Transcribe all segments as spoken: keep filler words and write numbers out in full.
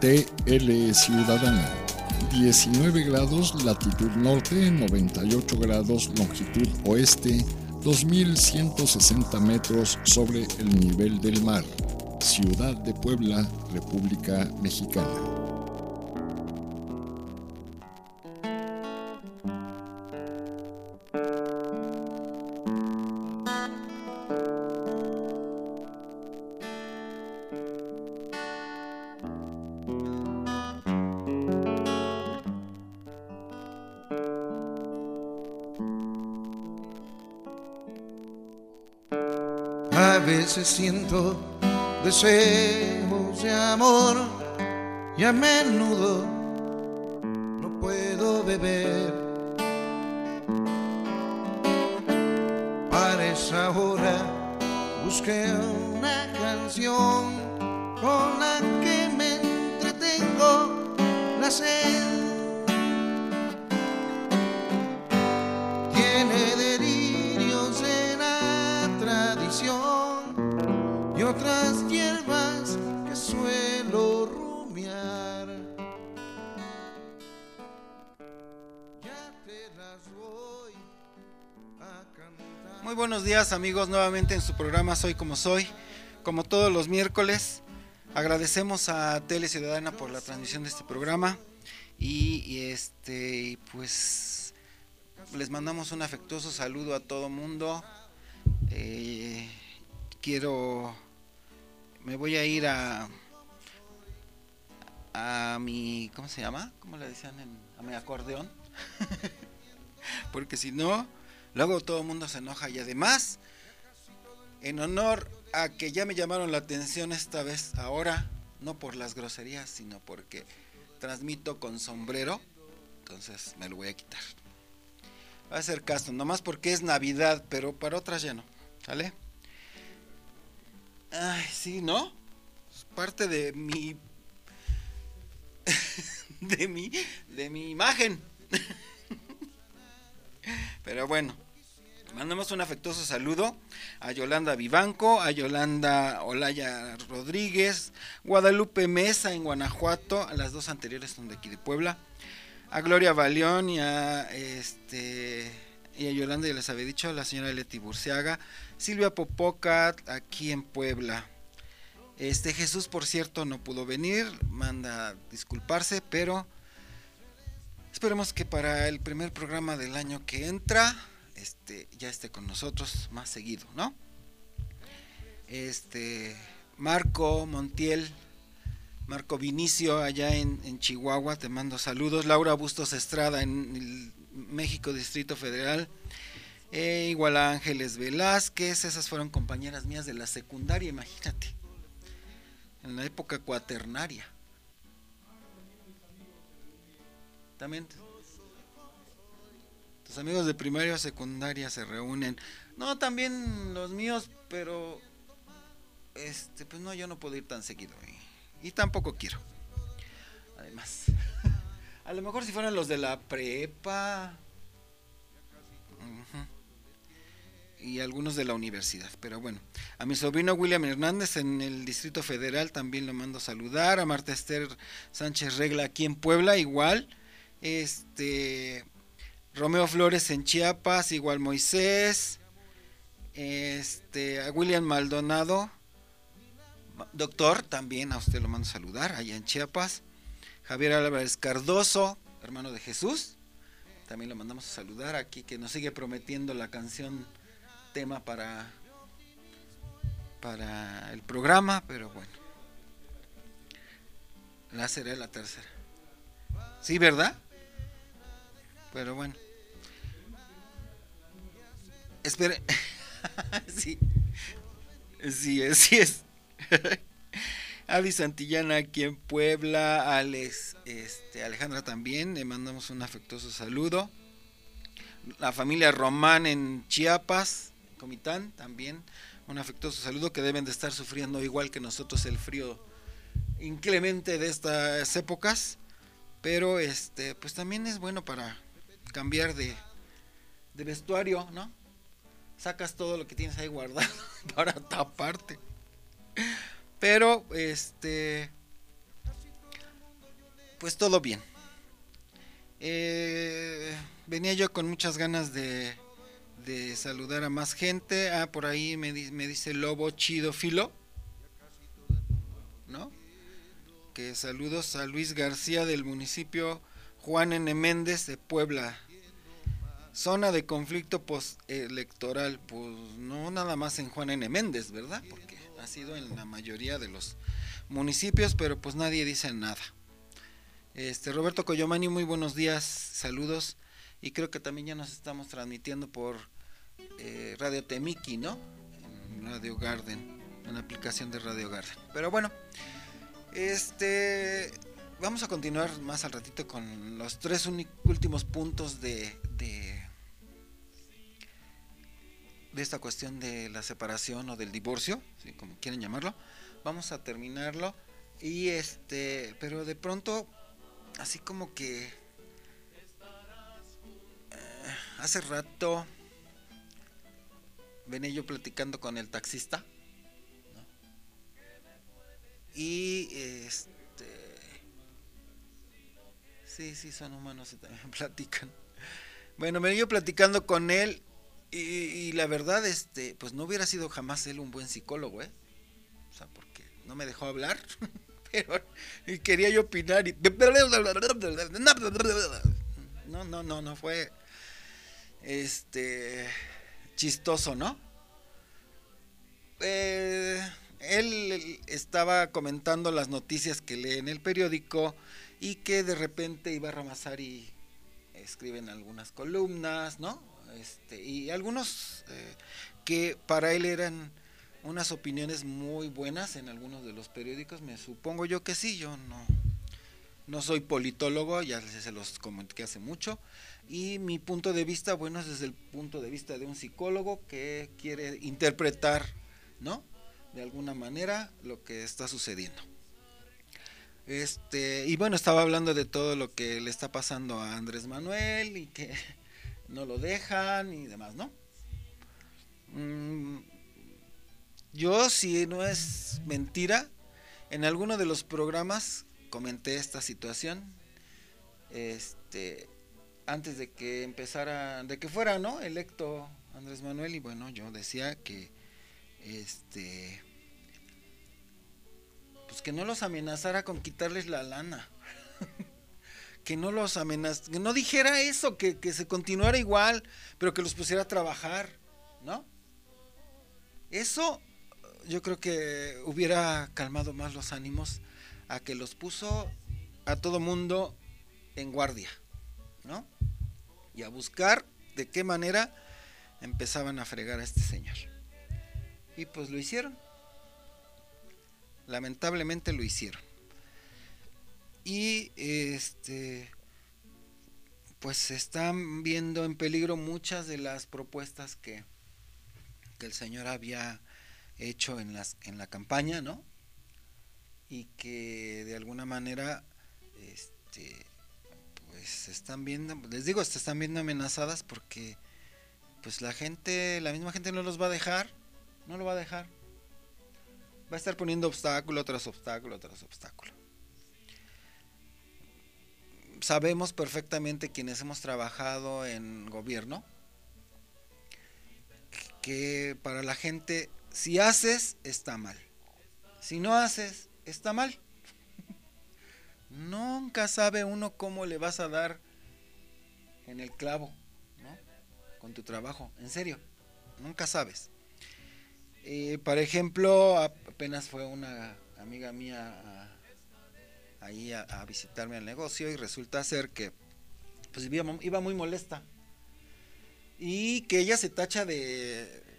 T L Ciudadana. diecinueve grados latitud norte, noventa y ocho grados longitud oeste, dos mil ciento sesenta metros sobre el nivel del mar. Ciudad de Puebla, República Mexicana. A veces siento deseos de amor y a menudo no puedo beber. Para esa hora busqué una canción con la que me entretengo la sed. Tiene delirios de la tradición y otras hierbas que suelo rumiar. Ya te las voy a cantar. Muy buenos días, amigos, nuevamente en su programa Soy Como Soy. Como todos los miércoles, agradecemos a Tele Ciudadana por la transmisión de este programa y, y este pues les mandamos un afectuoso saludo a todo mundo. Eh, quiero me voy a ir a a mi ¿cómo se llama? ¿Cómo le decían? En, a mi acordeón. Porque si no, luego todo el mundo se enoja. Y además, en honor a que ya me llamaron la atención esta vez, ahora, no por las groserías, sino porque transmito con sombrero, entonces me lo voy a quitar. Va a hacer caso, nomás porque es Navidad, pero para otras ya no, ¿sale? Ay, sí, ¿no? Es parte de mi... de mi... de mi imagen. Pero bueno, mandamos un afectuoso saludo a Yolanda Vivanco, a Yolanda Olaya Rodríguez, Guadalupe Mesa en Guanajuato, a las dos anteriores son de aquí de Puebla, a Gloria Balión y a este y a Yolanda, ya les había dicho, a la señora Leti Burciaga, Silvia Popoca aquí en Puebla. Este Jesús, por cierto, no pudo venir, manda disculparse, pero esperemos que para el primer programa del año que entra, este, ya esté con nosotros más seguido, ¿no? Este, Marco Montiel, Marco Vinicio, allá en, en Chihuahua, te mando saludos. Laura Bustos Estrada en el México, Distrito Federal. Eh, igual a Ángeles Velázquez, esas fueron compañeras mías de la secundaria, imagínate, en la época cuaternaria. También tus amigos de primaria o secundaria se reúnen. No, también los míos, pero este, pues no, yo no puedo ir tan seguido y, y tampoco quiero. Además, a lo mejor si fueran los de la prepa uh-huh, y algunos de la universidad, pero bueno. A mi sobrino William Hernández en el Distrito Federal también lo mando a saludar. A Marta Esther Sánchez Regla aquí en Puebla igual. Este, Romeo Flores en Chiapas, igual Moisés, este, a William Maldonado, doctor, también a usted lo mando a saludar, allá en Chiapas. Javier Álvarez Cardoso, hermano de Jesús, también lo mandamos a saludar aquí, que nos sigue prometiendo la canción tema para, para el programa, pero bueno, la será la tercera. Sí, ¿verdad? Pero bueno, espere. sí, sí es, sí es. Adi Santillana aquí en Puebla, Alex, este, Alejandra también, le mandamos un afectuoso saludo. La familia Román en Chiapas, Comitán, también un afectuoso saludo, que deben de estar sufriendo igual que nosotros el frío inclemente de estas épocas, pero este, pues también es bueno para cambiar de, de vestuario, ¿no? Sacas todo lo que tienes ahí guardado para taparte. Pero este pues todo bien. Eh, venía yo con muchas ganas de, de saludar a más gente. Ah, por ahí me, di- me dice Lobo Chido Filo, ¿no? Que saludos a Luis García del municipio Juan N. Méndez de Puebla. Zona de conflicto postelectoral, pues no nada más en Juan N. Méndez, ¿verdad? Porque ha sido en la mayoría de los municipios, pero pues nadie dice nada. Este Roberto Coyomani, muy buenos días, saludos. Y creo que también ya nos estamos transmitiendo por eh, Radio Temiki, ¿no? En Radio Garden, en la aplicación de Radio Garden. Pero bueno, este vamos a continuar más al ratito con los tres últimos puntos de, de de esta cuestión de la separación o del divorcio, ¿sí? Como quieren llamarlo. Vamos a terminarlo y este, pero de pronto así como que eh, hace rato venía yo platicando con el taxista, ¿no? Y este sí, sí son humanos y también platican. Bueno, venía yo platicando con él y, y la verdad, este, pues no hubiera sido jamás él un buen psicólogo, ¿eh? O sea, porque no me dejó hablar, pero y quería yo opinar y no, no, no, no fue este chistoso, ¿no? Eh, él estaba comentando las noticias que lee en el periódico y que de repente iba a Ramazar y escriben algunas columnas, ¿no? Este, y algunos eh, que para él eran unas opiniones muy buenas en algunos de los periódicos, me supongo yo que sí, yo no, no soy politólogo, ya se los comenté hace mucho, y mi punto de vista, bueno, es desde el punto de vista de un psicólogo que quiere interpretar, ¿no? De alguna manera lo que está sucediendo. Este, y bueno, estaba hablando de todo lo que le está pasando a Andrés Manuel y que no lo dejan y demás, ¿no? Mm, yo, si no es mentira, en alguno de los programas comenté esta situación, este, antes de que empezara, de que fuera, ¿no? Electo Andrés Manuel, y bueno, yo decía que, este, pues que no los amenazara con quitarles la lana. Que no los amenazara, que no dijera eso, que, que se continuara igual, pero que los pusiera a trabajar, ¿no? Eso yo creo que hubiera calmado más los ánimos a que los puso a todo mundo en guardia, ¿no? Y a buscar de qué manera empezaban a fregar a este señor. Y pues lo hicieron. Lamentablemente lo hicieron. Y este pues se están viendo en peligro muchas de las propuestas que, que el señor había hecho en las en la campaña, ¿no? Y que de alguna manera este pues se están viendo, les digo, se están viendo amenazadas porque pues la gente, la misma gente no los va a dejar, no lo va a dejar. Va a estar poniendo obstáculo tras obstáculo tras obstáculo. Sabemos perfectamente quienes hemos trabajado en gobierno que para la gente, si haces, está mal. Si no haces, está mal. Nunca sabe uno cómo le vas a dar en el clavo, ¿no? Con tu trabajo, en serio, nunca sabes. Eh, por ejemplo, apenas fue una amiga mía a, ahí a, a visitarme al negocio y resulta ser que pues iba, iba muy molesta y que ella se tacha de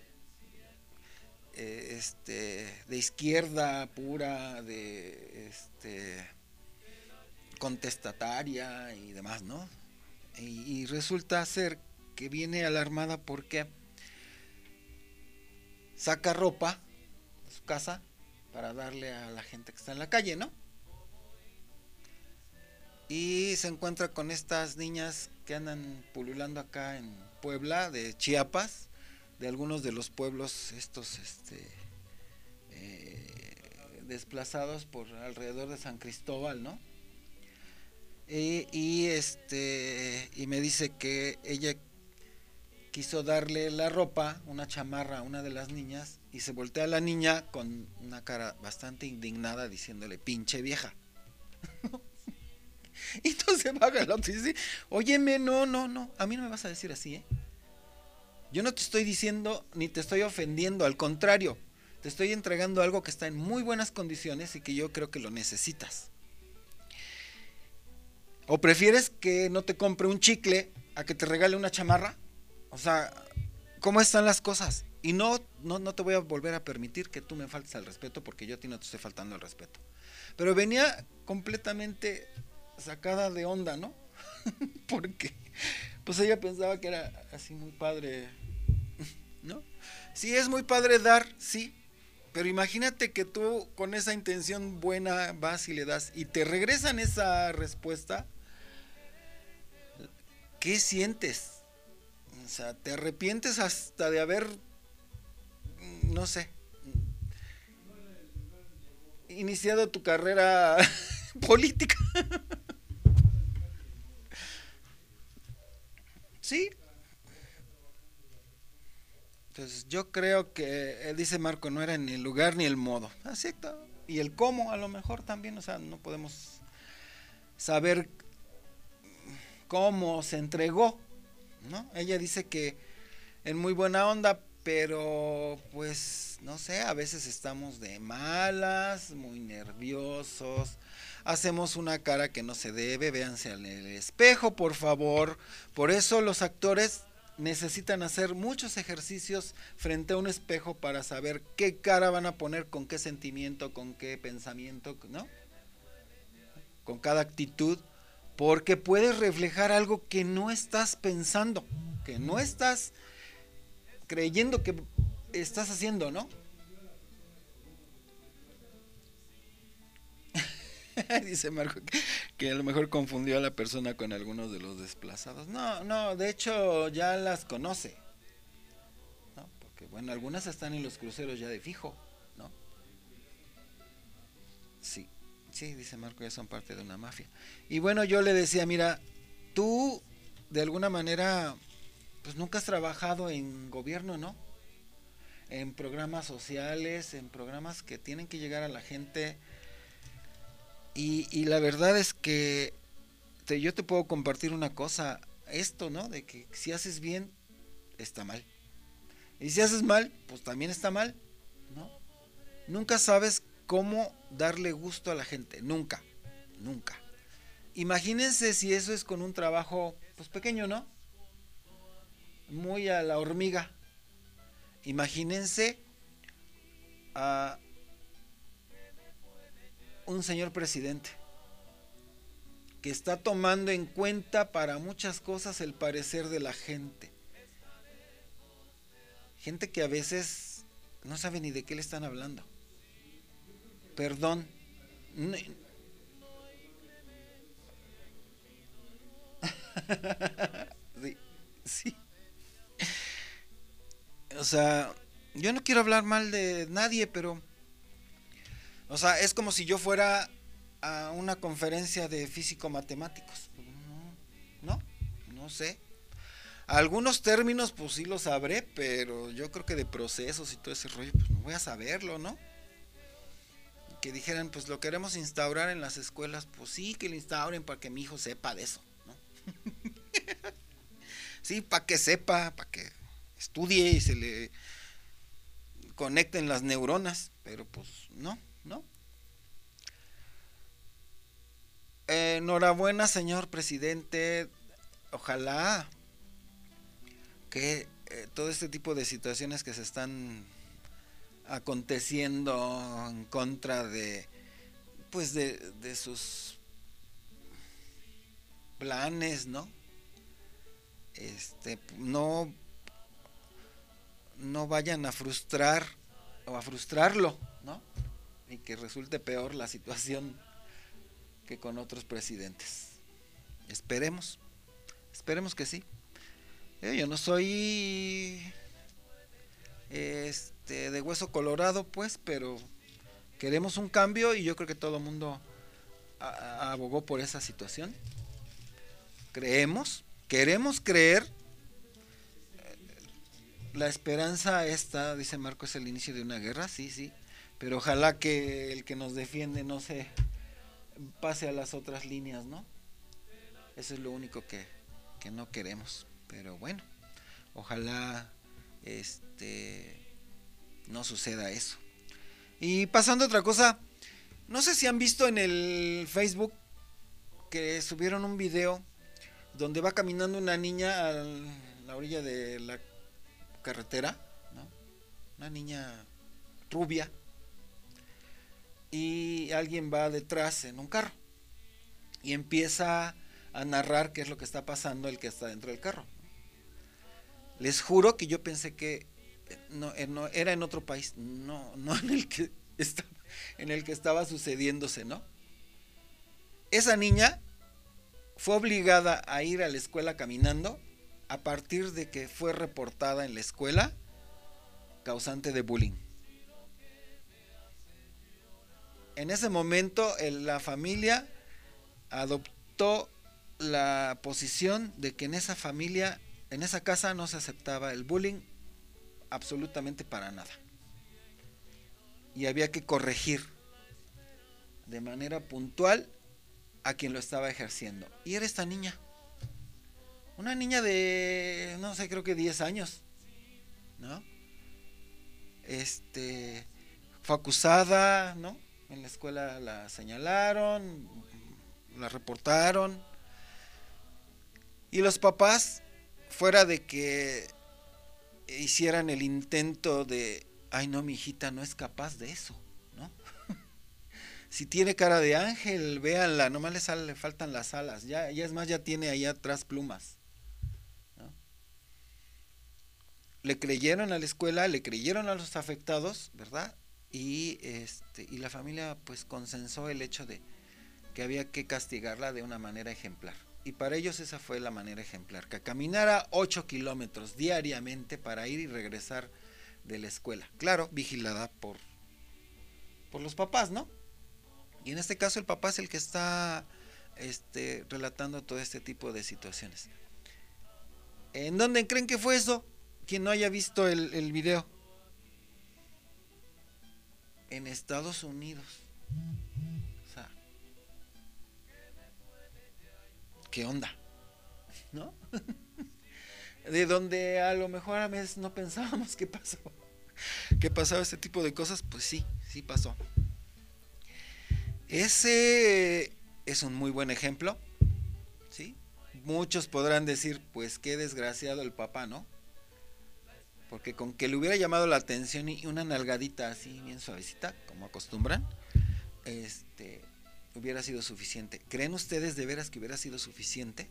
eh, este de izquierda pura, de este contestataria y demás, ¿no? Y, y resulta ser que viene alarmada porque saca ropa de su casa para darle a la gente que está en la calle, ¿no? Y se encuentra con estas niñas que andan pululando acá en Puebla, de Chiapas, de algunos de los pueblos estos este eh, desplazados por alrededor de San Cristóbal, ¿no? Y, y este y me dice que ella quiso darle la ropa, una chamarra a una de las niñas, y se voltea a la niña con una cara bastante indignada diciéndole pinche vieja. Y entonces baja el otro y dice, óyeme, no, no, no, a mí no me vas a decir así, ¿eh? Yo no te estoy diciendo ni te estoy ofendiendo, al contrario, te estoy entregando algo que está en muy buenas condiciones y que yo creo que lo necesitas. ¿O prefieres que no te compre un chicle a que te regale una chamarra? O sea, ¿cómo están las cosas? Y no, no, no te voy a volver a permitir que tú me faltes al respeto, porque yo a ti no te estoy faltando al respeto. Pero venía completamente sacada de onda, ¿no? Porque pues ella pensaba que era así muy padre, ¿no? Sí, es muy padre dar, sí, pero imagínate que tú con esa intención buena vas y le das y te regresan esa respuesta. ¿Qué sientes? O sea, te arrepientes hasta de haber, no sé, iniciado tu carrera política. Sí. Entonces yo creo que, él dice Marco, no era ni el lugar ni el modo. Así está. Y el cómo a lo mejor también, o sea, no podemos saber cómo se entregó, ¿no? Ella dice que en muy buena onda, pero pues no sé, a veces estamos de malas, muy nerviosos, hacemos una cara que no se debe, véanse en el espejo, por favor. Por eso los actores necesitan hacer muchos ejercicios frente a un espejo para saber qué cara van a poner, con qué sentimiento, con qué pensamiento, ¿no? Con cada actitud, porque puedes reflejar algo que no estás pensando, que no estás creyendo que estás haciendo, ¿no? Dice Marco que, que a lo mejor confundió a la persona con algunos de los desplazados. No, no, de hecho ya las conoce, ¿no? Porque bueno, algunas están en los cruceros ya de fijo, ¿no? Sí, sí, dice Marco, ya son parte de una mafia. Y bueno, yo le decía, mira, tú de alguna manera pues nunca has trabajado en gobierno, ¿no? En programas sociales, en programas que tienen que llegar a la gente. Y, y la verdad es que te, yo te puedo compartir una cosa, esto, ¿no? De que si haces bien, está mal. Y si haces mal, pues también está mal, ¿no? Nunca sabes cómo darle gusto a la gente, nunca, nunca. Imagínense si eso es con un trabajo, pues pequeño, ¿no? Muy a la hormiga. Imagínense a un señor presidente que está tomando en cuenta para muchas cosas el parecer de la gente. Gente que a veces no sabe ni de qué le están hablando. Perdón. No. Sí, sí. O sea, yo no quiero hablar mal de nadie, pero o sea, es como si yo fuera a una conferencia de físico-matemáticos. No, no, no sé. Algunos términos pues sí los sabré, pero yo creo que de procesos y todo ese rollo pues no voy a saberlo, ¿no? Que dijeran pues lo queremos instaurar en las escuelas, pues sí que lo instauren para que mi hijo sepa de eso, ¿no? Sí, para que sepa, para que estudie y se le conecten las neuronas, pero pues no, no. Eh, enhorabuena, señor presidente. Ojalá que eh, todo este tipo de situaciones que se están aconteciendo en contra de pues de, de sus planes, ¿no? Este no no vayan a frustrar o a frustrarlo, ¿no? Y que resulte peor la situación que con otros presidentes. Esperemos, esperemos que sí. Eh, yo no soy este de hueso colorado, pues, pero queremos un cambio y yo creo que todo el mundo a, abogó por esa situación. Creemos, queremos creer. La esperanza está, dice Marco, es el inicio de una guerra, sí, sí, pero ojalá que el que nos defiende no se pase a las otras líneas, ¿no? Eso es lo único que, que no queremos, pero bueno, ojalá este no suceda eso. Y pasando a otra cosa, no sé si han visto en el Facebook que subieron un video donde va caminando una niña a la orilla de la carretera, ¿no? Una niña rubia, y alguien va detrás en un carro y empieza a narrar qué es lo que está pasando el que está dentro del carro. Les juro que yo pensé que no, no era en otro país, no, no en el que está, en el que estaba sucediéndose, ¿no? Esa niña fue obligada a ir a la escuela caminando a partir de que fue reportada en la escuela causante de bullying. En ese momento el, la familia adoptó la posición de que en esa familia, en esa casa no se aceptaba el bullying absolutamente para nada. Y había que corregir de manera puntual a quien lo estaba ejerciendo. Y era esta niña. Una niña de, no sé, creo que diez años, ¿no? Este, fue acusada, ¿no? En la escuela la señalaron, la reportaron. Y los papás, fuera de que hicieran el intento de, ay no, mi hijita no es capaz de eso, ¿no? Si tiene cara de ángel, véanla, nomás le, sale, le faltan las alas, ya, ya es más, ya tiene ahí atrás plumas. Le creyeron a la escuela, le creyeron a los afectados, ¿verdad? Y este y la familia pues consensó el hecho de que había que castigarla de una manera ejemplar. Y para ellos esa fue la manera ejemplar, que caminara ocho kilómetros diariamente para ir y regresar de la escuela. Claro, vigilada por, por los papás, ¿no? Y en este caso el papá es el que está este, relatando todo este tipo de situaciones. ¿En dónde creen que fue eso? Quien no haya visto el, el video. En Estados Unidos. O sea, ¿qué onda? ¿No? De donde a lo mejor a veces no pensábamos que pasó. Que pasaba este tipo de cosas, pues sí, sí pasó. Ese es un muy buen ejemplo, ¿sí? Muchos podrán decir, pues qué desgraciado el papá, ¿no? Porque con que le hubiera llamado la atención y una nalgadita así bien suavecita, como acostumbran, este, hubiera sido suficiente. ¿Creen ustedes de veras que hubiera sido suficiente?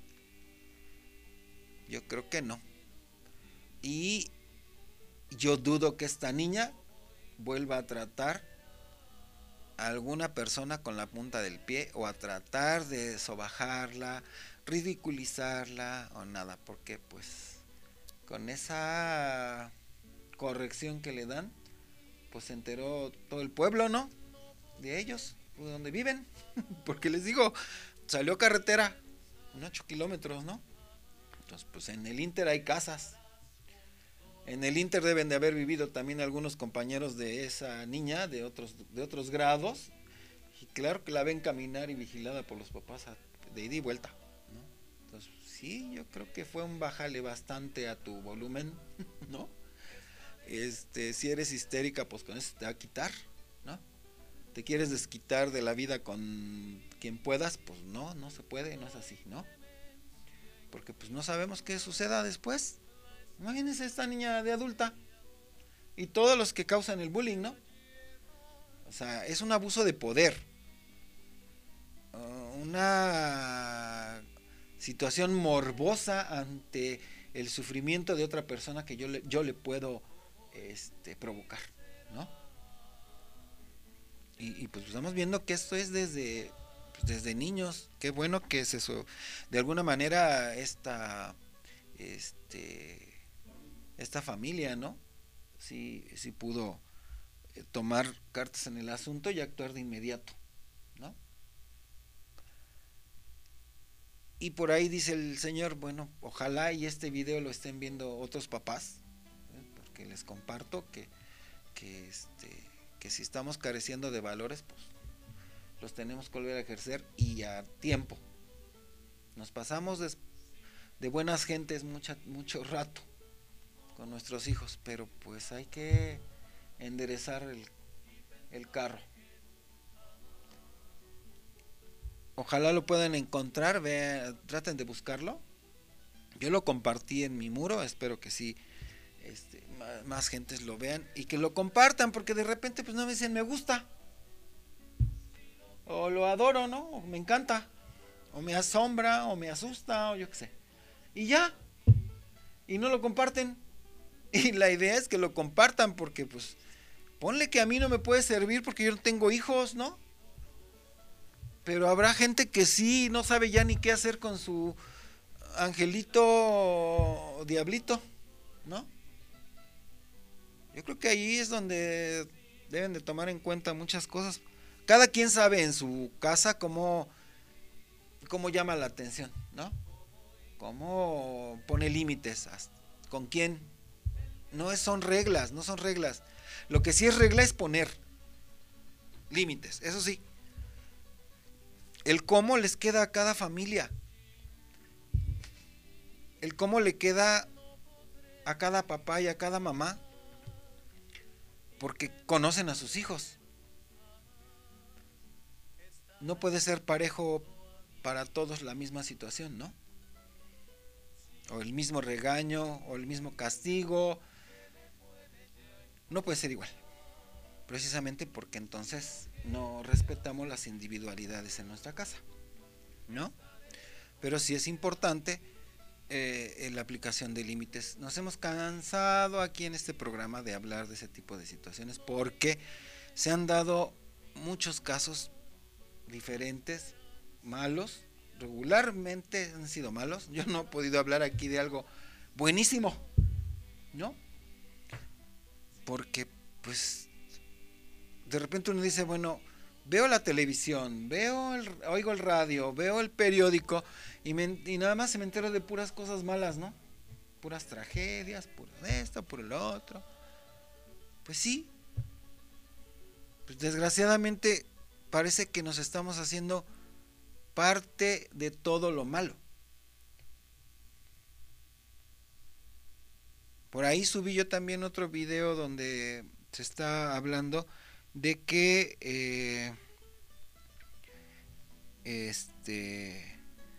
Yo creo que no. Y yo dudo que esta niña vuelva a tratar a alguna persona con la punta del pie o a tratar de sobajarla, ridiculizarla o nada, porque pues con esa corrección que le dan, pues se enteró todo el pueblo, ¿no? De ellos, de donde viven, porque les digo, salió carretera, unos ocho kilómetros, ¿no? Entonces, pues en el Inter hay casas. En el Inter deben de haber vivido también algunos compañeros de esa niña, de otros, de otros grados, y claro que la ven caminar y vigilada por los papás de ida y vuelta, ¿no? Entonces, sí, yo creo que fue un bájale bastante a tu volumen, ¿no? Este, si eres histérica, pues con eso te va a quitar, ¿no? Te quieres desquitar de la vida con quien puedas, pues no, no se puede, no es así, ¿no? Porque pues no sabemos qué suceda después. Imagínense esta niña de adulta y todos los que causan el bullying, ¿no? O sea, es un abuso de poder, uh, una situación morbosa ante el sufrimiento de otra persona que yo le, yo le puedo este, provocar, ¿no? Y, y pues estamos viendo que esto es desde, pues desde niños. Qué bueno que es eso. De alguna manera esta este esta familia, ¿no? Sí, sí pudo tomar cartas en el asunto y actuar de inmediato, ¿no? Y por ahí dice el señor, bueno, ojalá y este video lo estén viendo otros papás, ¿eh? Porque les comparto que, que, este, que si estamos careciendo de valores, pues los tenemos que volver a ejercer y a tiempo. Nos pasamos de, de buenas gentes mucha, mucho rato con nuestros hijos, pero pues hay que enderezar el, el carro. Ojalá lo puedan encontrar, vean, traten de buscarlo. Yo lo compartí en mi muro, espero que sí, este, más, más gentes lo vean y que lo compartan, porque de repente pues no me dicen me gusta, o lo adoro, ¿no? O me encanta, o me asombra, o me asusta, o yo qué sé. Y ya, y no lo comparten. Y la idea es que lo compartan, porque pues ponle que a mí no me puede servir porque yo no tengo hijos, ¿no? Pero habrá gente que sí, no sabe ya ni qué hacer con su angelito o diablito, ¿no? Yo creo que ahí es donde deben de tomar en cuenta muchas cosas. Cada quien sabe en su casa cómo, cómo llama la atención, ¿no? Cómo pone límites, con quién. No es, son reglas, no son reglas. Lo que sí es regla es poner límites, eso sí. El cómo les queda a cada familia. El cómo le queda a cada papá y a cada mamá. Porque conocen a sus hijos. No puede ser parejo para todos la misma situación, ¿no? O el mismo regaño, o el mismo castigo. No puede ser igual. Precisamente porque entonces no respetamos las individualidades en nuestra casa, ¿no? Pero sí es importante eh, en la aplicación de límites. Nos hemos cansado aquí en este programa de hablar de ese tipo de situaciones porque se han dado muchos casos diferentes, malos, regularmente han sido malos. Yo no he podido hablar aquí de algo buenísimo, ¿no? Porque pues de repente uno dice, bueno, veo la televisión, veo el, oigo el radio, veo el periódico y, me, y nada más se me entero de puras cosas malas, ¿no? Puras tragedias, puro esto, puro lo otro. Pues sí, pues desgraciadamente parece que nos estamos haciendo parte de todo lo malo. Por ahí subí yo también otro video donde se está hablando de que eh, este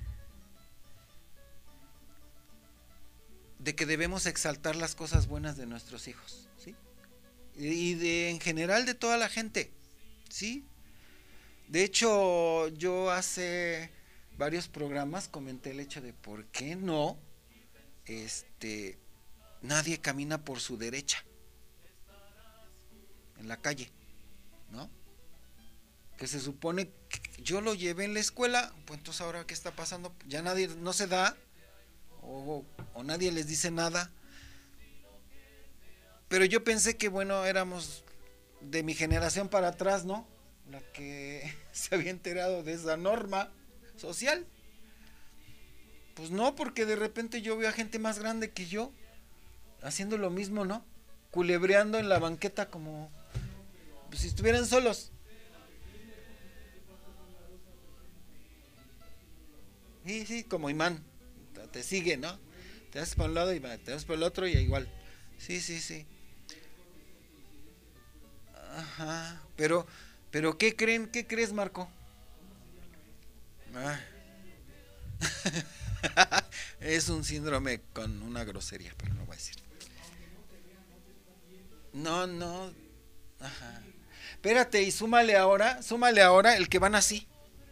de que debemos exaltar las cosas buenas de nuestros hijos, ¿sí? Y de en general de toda la gente, ¿sí? De hecho, yo hace varios programas comenté el hecho de por qué no este nadie camina por su derecha en la calle, ¿no? Que se supone que yo lo llevé en la escuela, pues entonces ahora qué está pasando, ya nadie, no se da, o, o nadie les dice nada. Pero yo pensé que bueno, éramos de mi generación para atrás, ¿no? La que se había enterado de esa norma social. Pues no, porque de repente yo veo a gente más grande que yo haciendo lo mismo, ¿no? Culebreando en la banqueta como pues, si estuvieran solos. Sí, sí, como imán. Te sigue, ¿no? Te das por un lado y te das por el otro y igual. Sí, sí, sí. Ajá. Pero, pero ¿qué creen? ¿Qué crees, Marco? Ah. Es un síndrome con una grosería, pero no voy a decir. No, no. Ajá. Espérate, y súmale ahora, súmale ahora el que van así.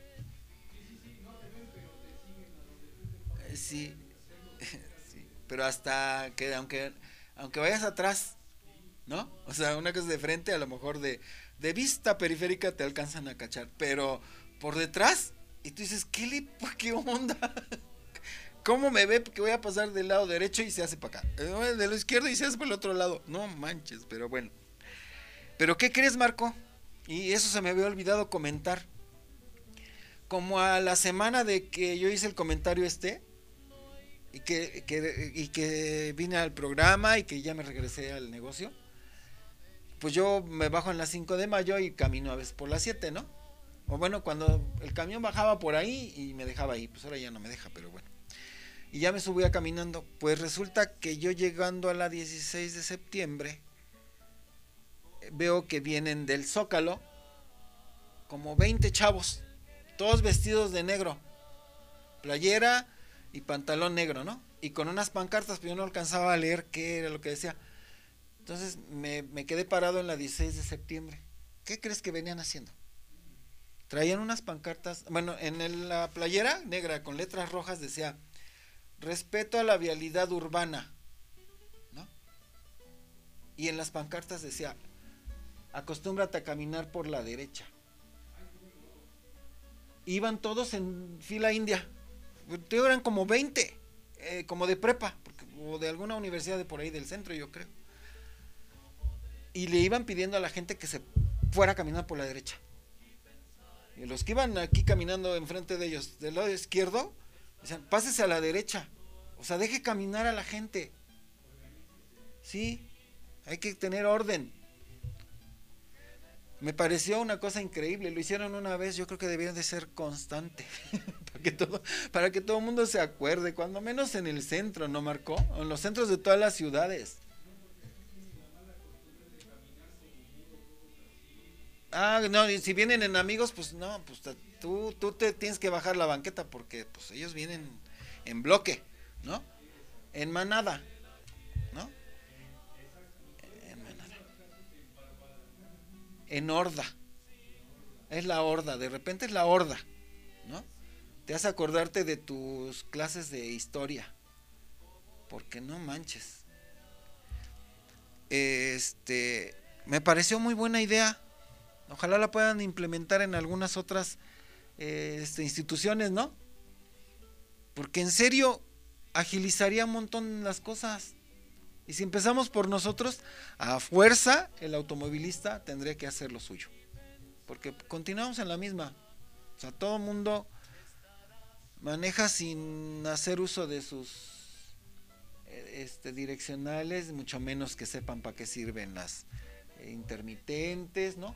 Sí, sí, pero hasta que aunque aunque vayas atrás, ¿no? O sea, una cosa de frente, a lo mejor de, de vista periférica te alcanzan a cachar, pero por detrás, y tú dices, ¿qué le, qué onda? ¿Cómo me ve que voy a pasar del lado derecho y se hace para acá? De lo izquierdo y se hace por el otro lado. No manches, pero bueno. ¿Pero qué crees, Marco? Y eso se me había olvidado comentar. como a la semana de que yo hice el comentario este, y que, que, y que vine al programa y que ya me regresé al negocio, pues yo me bajo en las cinco de mayo y camino a veces por las siete, ¿no? O bueno, cuando el camión bajaba por ahí y me dejaba ahí, pues ahora ya no me deja, pero bueno. Y ya me subía caminando. Pues resulta que yo llegando a la dieciséis de septiembre, veo que vienen del Zócalo como veinte chavos, todos vestidos de negro, playera y pantalón negro, ¿no? Y con unas pancartas, pero yo no alcanzaba a leer qué era lo que decía. Entonces me, me quedé parado en la dieciséis de septiembre. ¿Qué crees que venían haciendo? Traían unas pancartas, bueno, en el, la playera negra con letras rojas decía: respeto a la vialidad urbana, ¿no? Y en las pancartas decía: acostúmbrate a caminar por la derecha. Iban todos en fila india. Eran como veinte, eh, como de prepa, porque, o de alguna universidad de por ahí del centro, yo creo. Y le iban pidiendo a la gente que se fuera a caminar por la derecha. Y los que iban aquí caminando enfrente de ellos, del lado izquierdo, decían: pásese a la derecha. O sea, deje caminar a la gente. Sí, hay que tener orden. Me pareció una cosa increíble. Lo hicieron una vez, yo creo que debieron de ser constante. para que todo, para que todo el mundo se acuerde, cuando menos en el centro, ¿no, Marco? En los centros de todas las ciudades. Ah, no, y si vienen en amigos, pues no, pues tú, tú te tienes que bajar la banqueta porque pues ellos vienen en bloque, ¿no? En manada, ¿no? En manada. En horda. Es la horda, de repente es la horda, ¿no? Te hace acordarte de tus clases de historia. Porque no manches. Este, me pareció muy buena idea. Ojalá la puedan implementar en algunas otras eh, este, instituciones, ¿no? Porque en serio agilizaría un montón las cosas. Y si empezamos por nosotros, a fuerza el automovilista tendría que hacer lo suyo. Porque continuamos en la misma. O sea, todo el mundo maneja sin hacer uso de sus este, direccionales, mucho menos que sepan para qué sirven las intermitentes, ¿no?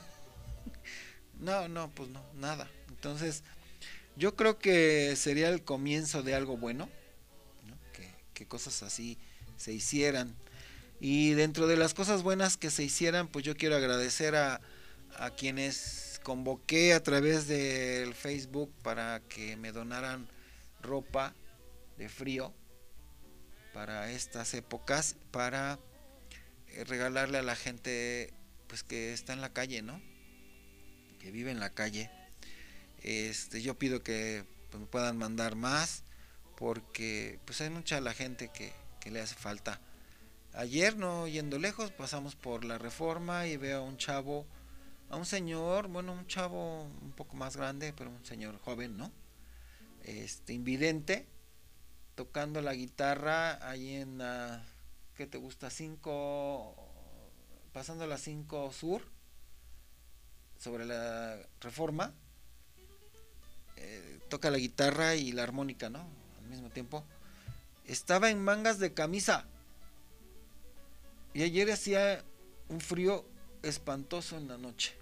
no, no, pues no, nada. Entonces, yo creo que sería el comienzo de algo bueno, ¿no? Que, que cosas así se hicieran. Y dentro de las cosas buenas que se hicieran, pues yo quiero agradecer a, a quienes convoqué a través del Facebook para que me donaran ropa de frío para estas épocas, para regalarle a la gente pues que está en la calle, ¿no? Que vive en la calle. Este, yo pido que pues, me puedan mandar más porque pues hay mucha la gente que, que le hace falta. Ayer, no yendo lejos, pasamos por la Reforma y veo a un chavo, a un señor, bueno, un chavo un poco más grande, pero un señor joven, ¿no? Este, invidente, tocando la guitarra ahí en la, ¿qué te gusta? cinco, pasando la cinco Sur, sobre la Reforma, eh, toca la guitarra y la armónica, ¿no? Al mismo tiempo. Estaba en mangas de camisa. Y ayer hacía un frío espantoso en la noche.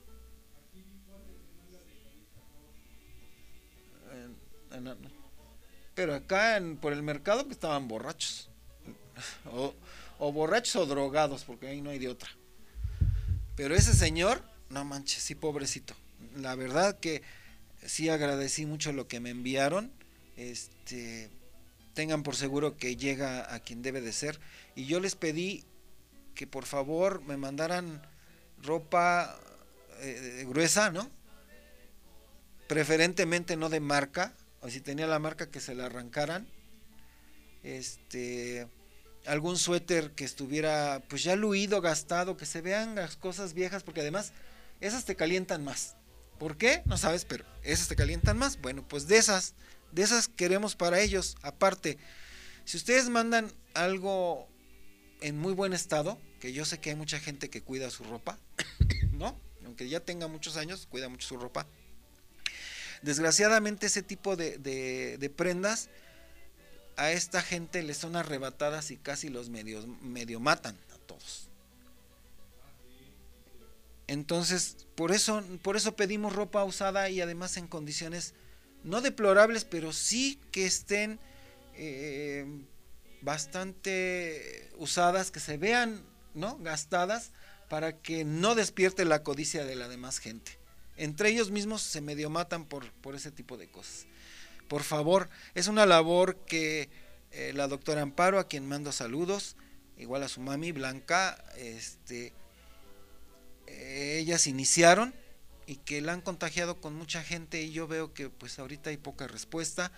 En, en la, pero acá en, por el mercado que estaban borrachos. O, o borrachos o drogados, porque ahí no hay de otra. Pero ese señor, no manches, sí, pobrecito. La verdad que sí agradecí mucho lo que me enviaron. Este, tengan por seguro que llega a quien debe de ser. Y yo les pedí que por favor me mandaran ropa eh, gruesa, ¿no? Preferentemente no de marca, o si tenía la marca que se la arrancaran. Este, algún suéter que estuviera pues ya luido, gastado, que se vean las cosas viejas, porque además esas te calientan más. ¿Por qué? No sabes, pero esas te calientan más. Bueno, pues de esas, de esas queremos para ellos. Aparte, si ustedes mandan algo en muy buen estado, que yo sé que hay mucha gente que cuida su ropa, ¿no? Aunque ya tenga muchos años, cuida mucho su ropa. Desgraciadamente ese tipo de, de, de prendas a esta gente les son arrebatadas y casi los medios, medio matan a todos. Entonces, por eso, por eso pedimos ropa usada y además en condiciones no deplorables, pero sí que estén eh, bastante usadas, que se vean, ¿no?, gastadas, para que no despierte la codicia de la demás gente. Entre ellos mismos se medio matan por, por ese tipo de cosas. Por favor, es una labor que eh, la doctora Amparo, a quien mando saludos, igual a su mami Blanca, este, eh, ellas iniciaron y que la han contagiado con mucha gente, y yo veo que pues ahorita hay poca respuesta.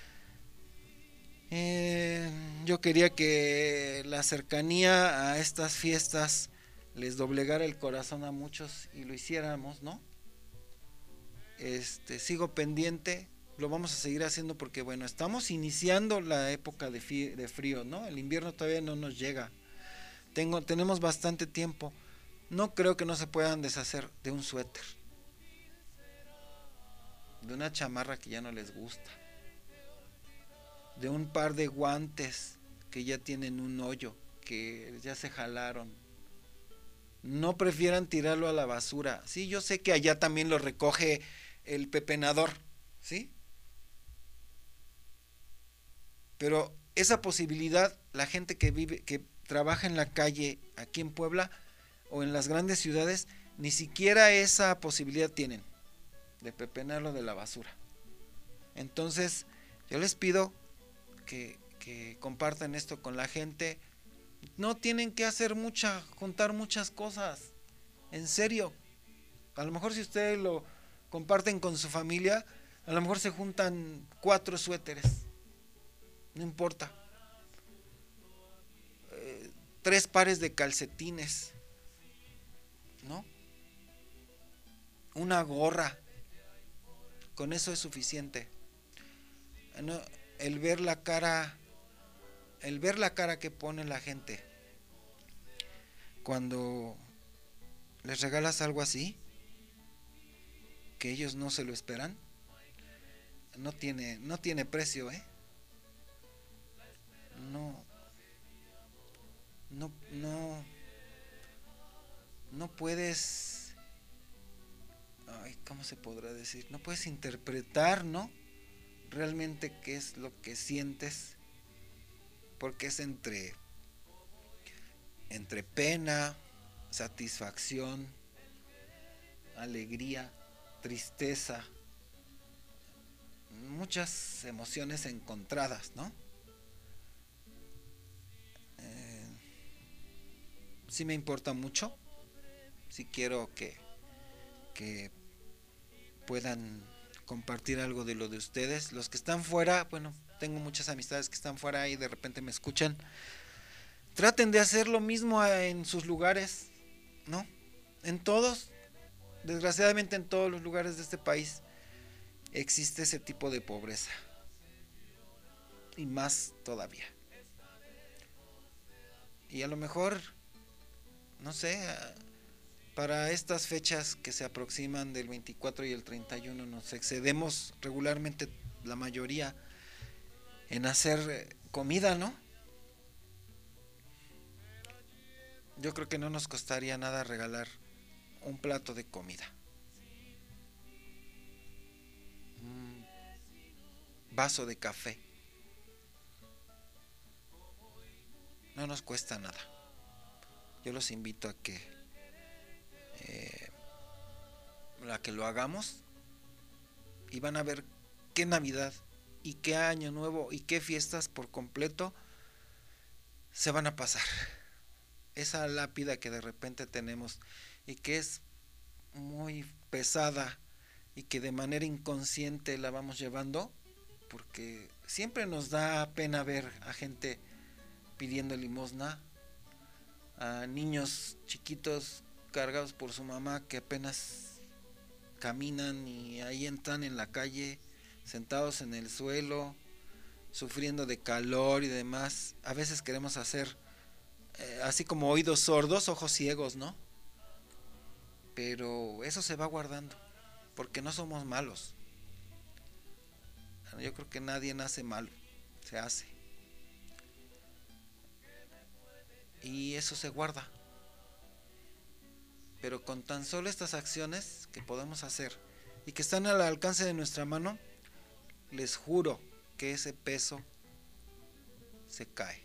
Eh, yo quería que la cercanía a estas fiestas les doblegara el corazón a muchos y lo hiciéramos, ¿no? Este, sigo pendiente, lo vamos a seguir haciendo porque bueno, estamos iniciando la época de, fi- de frío, ¿no? El invierno todavía no nos llega. Tengo, tenemos bastante tiempo. No creo que no se puedan deshacer de un suéter, de una chamarra que ya no les gusta, de un par de guantes que ya tienen un hoyo, que ya se jalaron. No prefieran tirarlo a la basura. Sí, yo sé que allá también lo recoge el pepenador, ¿sí? Pero esa posibilidad, la gente que vive, que trabaja en la calle aquí en Puebla o en las grandes ciudades, ni siquiera esa posibilidad tienen de pepenarlo de la basura. Entonces, yo les pido que, que compartan esto con la gente. No tienen que hacer mucha, juntar muchas cosas, en serio. A lo mejor si ustedes lo comparten con su familia, a lo mejor se juntan cuatro suéteres, no importa, eh, tres pares de calcetines, ¿no? Una gorra, con eso es suficiente. No, el ver la cara, el ver la cara que pone la gente cuando les regalas algo así, que ellos no se lo esperan, no tiene, no tiene precio, ¿eh? No, no, no, no puedes, ay, ¿cómo se podrá decir? No puedes interpretar, ¿no?, realmente qué es lo que sientes, porque es entre, entre pena, satisfacción, alegría, tristeza, muchas emociones encontradas, ¿no? Eh, sí me importa mucho, sí quiero que, que puedan compartir algo de lo de ustedes. Los que están fuera, bueno, tengo muchas amistades que están fuera y de repente me escuchan. Traten de hacer lo mismo en sus lugares, ¿no? En todos, desgraciadamente en todos los lugares de este país existe ese tipo de pobreza, y más todavía. Y a lo mejor, no sé, para estas fechas que se aproximan del veinticuatro y el treinta y uno, nos excedemos regularmente la mayoría en hacer comida, ¿no? Yo creo que no nos costaría nada regalar un plato de comida, un vaso de café. No nos cuesta nada. Yo los invito a que eh, a que lo hagamos, y van a ver qué Navidad y qué Año Nuevo y qué fiestas por completo se van a pasar. Esa lápida que de repente tenemos y que es muy pesada y que de manera inconsciente la vamos llevando, porque siempre nos da pena ver a gente pidiendo limosna, a niños chiquitos cargados por su mamá que apenas caminan y ahí están en la calle, sentados en el suelo, sufriendo de calor y demás. A veces queremos hacer eh, así como oídos sordos, ojos ciegos, ¿no? Pero eso se va guardando, porque no somos malos. Yo creo que nadie nace malo, se hace. Y eso se guarda. Pero con tan solo estas acciones que podemos hacer y que están al alcance de nuestra mano, les juro que ese peso se cae.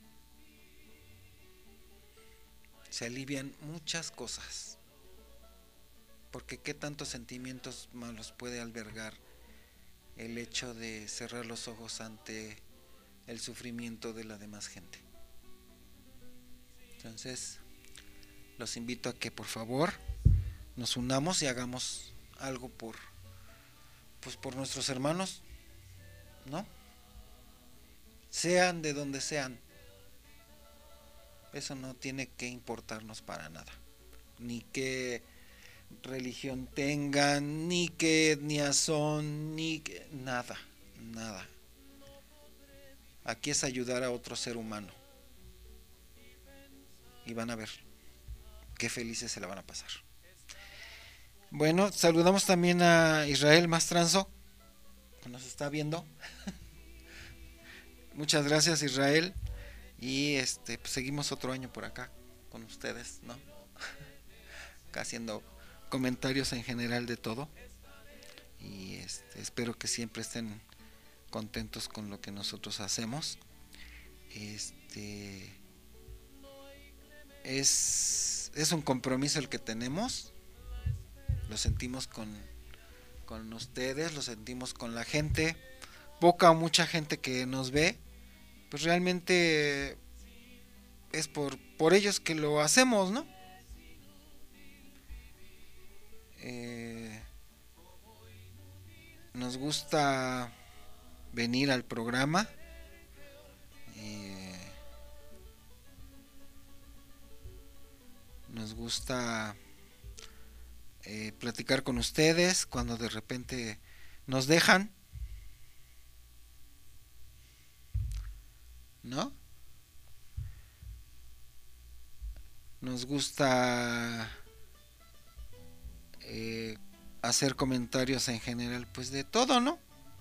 Se alivian muchas cosas. Porque qué tantos sentimientos malos puede albergar el hecho de cerrar los ojos ante el sufrimiento de la demás gente. Entonces, los invito a que por favor nos unamos y hagamos algo por, pues por nuestros hermanos, ¿no? Sean de donde sean. Eso no tiene que importarnos para nada. Ni qué religión tengan, ni qué etnia son, ni qué, nada, nada. Aquí es ayudar a otro ser humano. Y van a ver qué felices se la van a pasar. Bueno, saludamos también a Israel Mastranzo, que nos está viendo. Muchas gracias, Israel. Y este pues seguimos otro año por acá con ustedes, ¿no? Acá haciendo comentarios en general de todo. Y este, espero que siempre estén contentos con lo que nosotros hacemos. Este es, es un compromiso el que tenemos. Lo sentimos con, con ustedes, lo sentimos con la gente. Poca o mucha gente que nos ve, pues realmente es por, por ellos que lo hacemos, ¿no? Eh, nos gusta venir al programa. Eh, nos gusta eh, platicar con ustedes cuando de repente nos dejan, ¿no? Nos gusta eh, hacer comentarios en general, pues de todo, ¿no?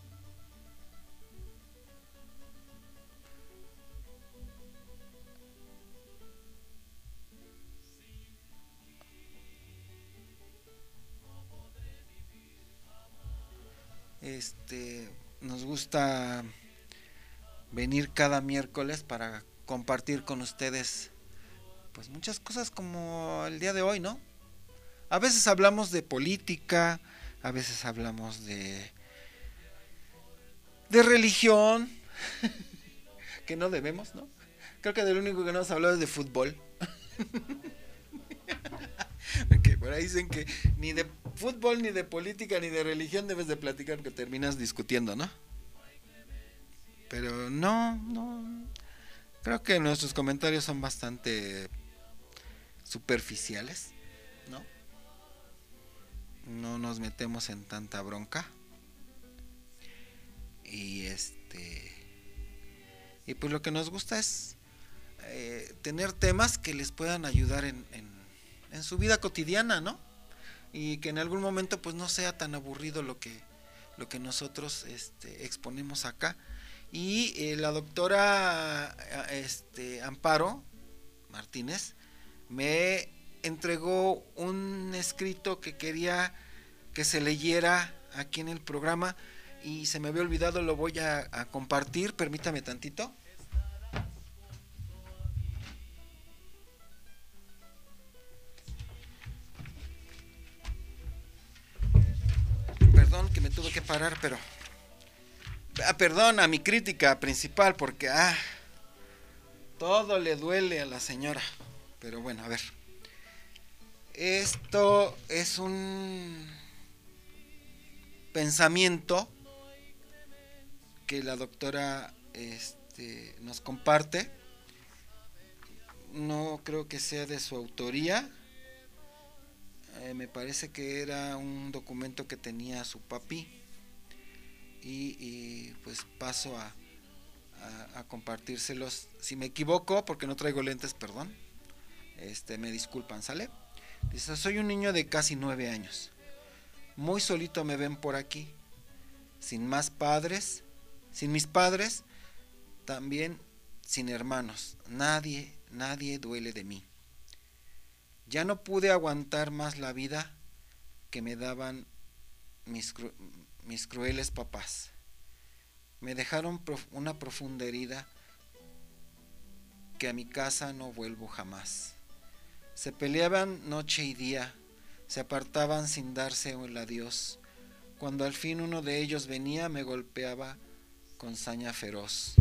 Este, nos gusta venir cada miércoles para compartir con ustedes pues muchas cosas como el día de hoy, ¿no? A veces hablamos de política, a veces hablamos de de religión, que no debemos, ¿no? Creo que del único que no hemos hablado es de fútbol. Porque por ahí dicen que ni de fútbol, ni de política, ni de religión debes de platicar, que terminas discutiendo, ¿no? Pero no, no. Creo que nuestros comentarios son bastante superficiales, ¿no? No nos metemos en tanta bronca. Y este. Y pues lo que nos gusta es eh, tener temas que les puedan ayudar en, en, en su vida cotidiana, ¿no? Y que en algún momento pues no sea tan aburrido lo que, lo que nosotros este, exponemos acá. Y eh, la doctora este, Amparo Martínez me entregó un escrito que quería que se leyera aquí en el programa y se me había olvidado, lo voy a, a compartir, permítame tantito. Perdón que me tuve que parar, pero... Ah, perdón a mi crítica principal porque ah, todo le duele a la señora. Pero bueno, a ver. Esto es un pensamiento que la doctora este, nos comparte. No creo que sea de su autoría. Eh, me parece que era un documento que tenía su papi. Y, y pues paso a, a, a compartírselos. Si me equivoco, porque no traigo lentes, perdón. Este, me disculpan, ¿sale? Dice: soy un niño de casi nueve años. Muy solito me ven por aquí, sin más padres Sin mis padres, también sin hermanos. Nadie, nadie duele de mí. Ya no pude aguantar más la vida que me daban mis, cru- mis crueles papás. Me dejaron prof- una profunda herida que a mi casa no vuelvo jamás. Se peleaban noche y día, se apartaban sin darse el adiós. Cuando al fin uno de ellos venía, me golpeaba con saña feroz.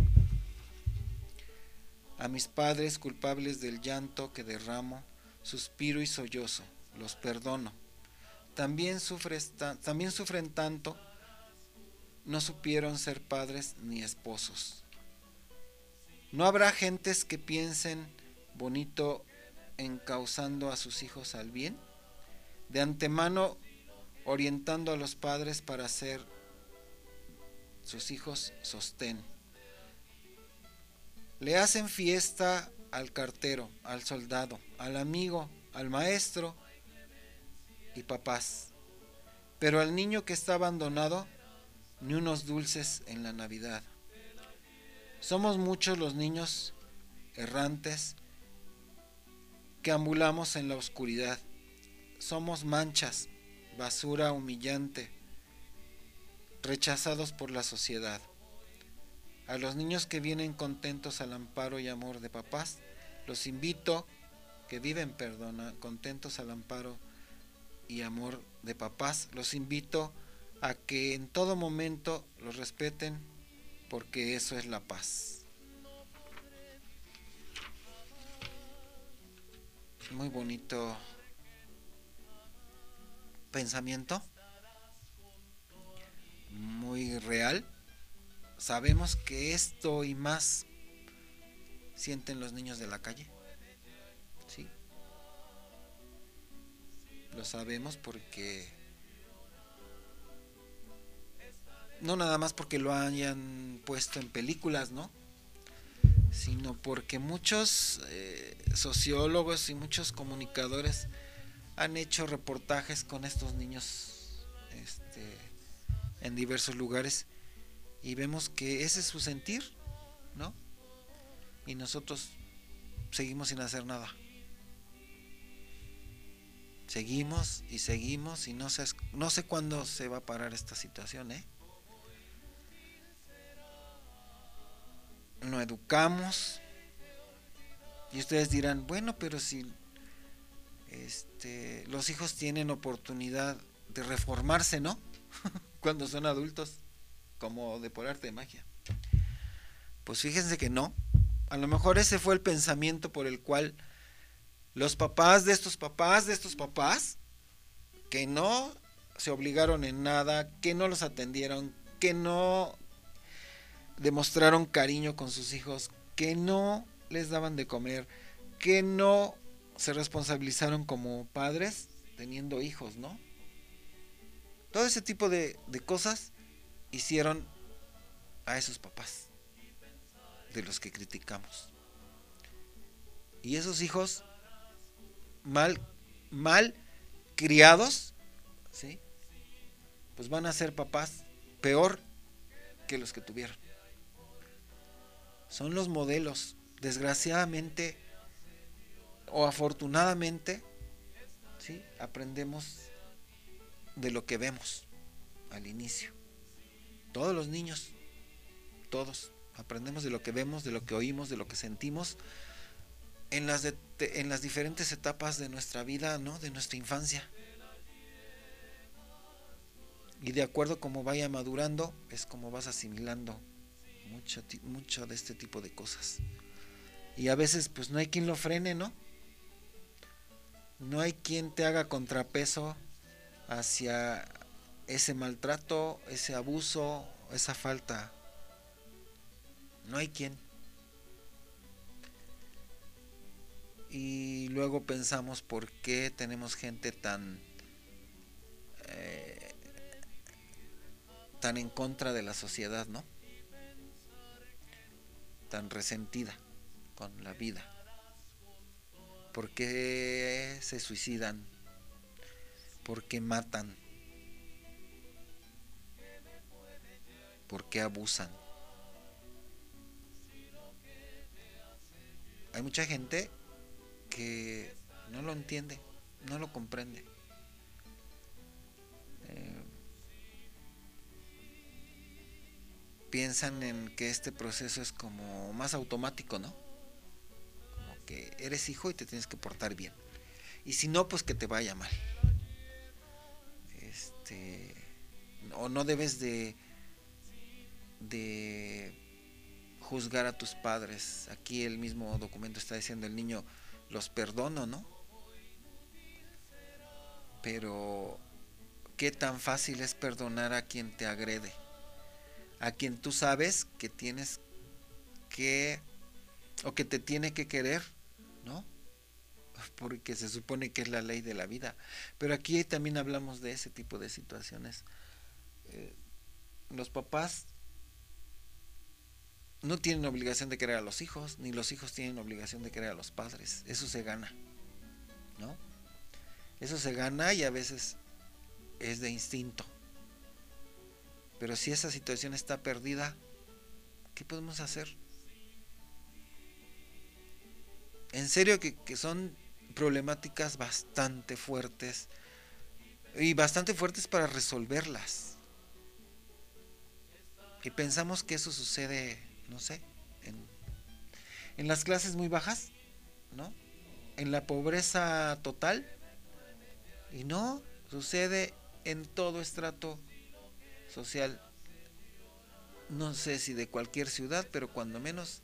A mis padres, culpables del llanto que derramo, suspiro y sollozo, los perdono. También, sufres ta- también sufren tanto, no supieron ser padres ni esposos. No habrá gentes que piensen bonito encauzando a sus hijos al bien, de antemano orientando a los padres para ser sus hijos sostén. Le hacen fiesta al cartero, al soldado, al amigo, al maestro y papás. Pero al niño que está abandonado, ni unos dulces en la Navidad. Somos muchos los niños errantes que ambulamos en la oscuridad. Somos manchas, basura humillante, rechazados por la sociedad. A los niños que vienen contentos al amparo y amor de papás, los invito, que viven, perdona, contentos al amparo y amor de papás, los invito a que en todo momento los respeten, porque eso es la paz. Muy bonito pensamiento, muy real. Sabemos que esto y más sienten los niños de la calle, ¿sí? Lo sabemos porque no nada más porque lo hayan puesto en películas, ¿no? Sino porque muchos eh, sociólogos y muchos comunicadores han hecho reportajes con estos niños este, en diversos lugares y vemos que ese es su sentir, ¿no? Y nosotros seguimos sin hacer nada. Seguimos y seguimos y no sé, no sé cuándo se va a parar esta situación, ¿eh? No educamos. Y ustedes dirán, bueno, pero si este, los hijos tienen oportunidad de reformarse, ¿no? Cuando son adultos, como de por arte de magia. Pues fíjense que no. A lo mejor ese fue el pensamiento por el cual los papás de estos papás de estos papás, que no se obligaron en nada, que no los atendieron, que no demostraron cariño con sus hijos, que no les daban de comer, que no se responsabilizaron como padres teniendo hijos, ¿no? Todo ese tipo de, de cosas hicieron a esos papás de los que criticamos. Y esos hijos mal, mal criados, ¿sí? Pues van a ser papás peor que los que tuvieron. Son los modelos, desgraciadamente o afortunadamente, ¿sí? Aprendemos de lo que vemos al inicio. Todos los niños, todos, aprendemos de lo que vemos, de lo que oímos, de lo que sentimos en las, de, en las diferentes etapas de nuestra vida, ¿no? De nuestra infancia. Y de acuerdo a cómo vaya madurando, es como vas asimilando mucho, mucho de este tipo de cosas. Y a veces pues no hay quien lo frene, ¿no? No hay quien te haga contrapeso hacia ese maltrato, ese abuso, esa falta. No hay quien. Y luego pensamos por qué tenemos gente tan eh, tan en contra de la sociedad, ¿no? Tan resentida con la vida. ¿Por qué se suicidan? ¿Por qué matan? ¿Por qué abusan? hay mucha gente que no lo entiende, no lo comprende. Eh, piensan en que este proceso es como más automático, ¿no? Como que eres hijo y te tienes que portar bien. Y si no, pues que te vaya mal. Este, o no debes de de juzgar a tus padres. Aquí el mismo documento está diciendo el niño, los perdono, ¿no? Pero ¿qué tan fácil es perdonar a quien te agrede? A quien tú sabes que tienes que, o que te tiene que querer, ¿no? Porque se supone que es la ley de la vida. Pero aquí también hablamos de ese tipo de situaciones. Eh, los papás no tienen obligación de querer a los hijos, ni los hijos tienen obligación de querer a los padres. Eso se gana, ¿no? Eso se gana y a veces es de instinto. Pero si esa situación está perdida, ¿qué podemos hacer? En serio que, que son problemáticas bastante fuertes y bastante fuertes para resolverlas. Y pensamos que eso sucede, no sé, en, en las clases muy bajas, ¿no? En la pobreza total. Y no, sucede en todo estrato social. No sé si de cualquier ciudad, pero cuando menos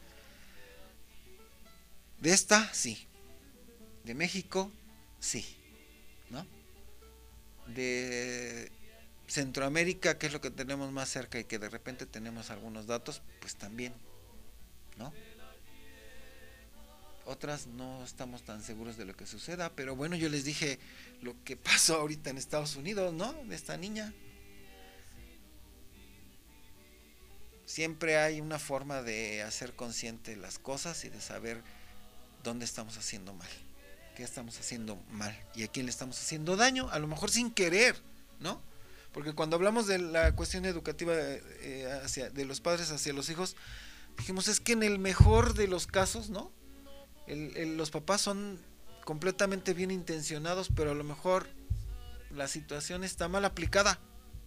de esta, sí. De México, sí, ¿no? De Centroamérica, que es lo que tenemos más cerca y que de repente tenemos algunos datos, pues también, ¿no? Otras no estamos tan seguros de lo que suceda, pero bueno, yo les dije lo que pasó ahorita en Estados Unidos, ¿no? De esta niña. Siempre hay una forma de hacer consciente las cosas y de saber dónde estamos haciendo mal, qué estamos haciendo mal y a quién le estamos haciendo daño, a lo mejor sin querer, ¿no? Porque cuando hablamos de la cuestión educativa eh, hacia, de los padres hacia los hijos, dijimos es que en el mejor de los casos, ¿no? El, el, los papás son completamente bien intencionados, pero a lo mejor la situación está mal aplicada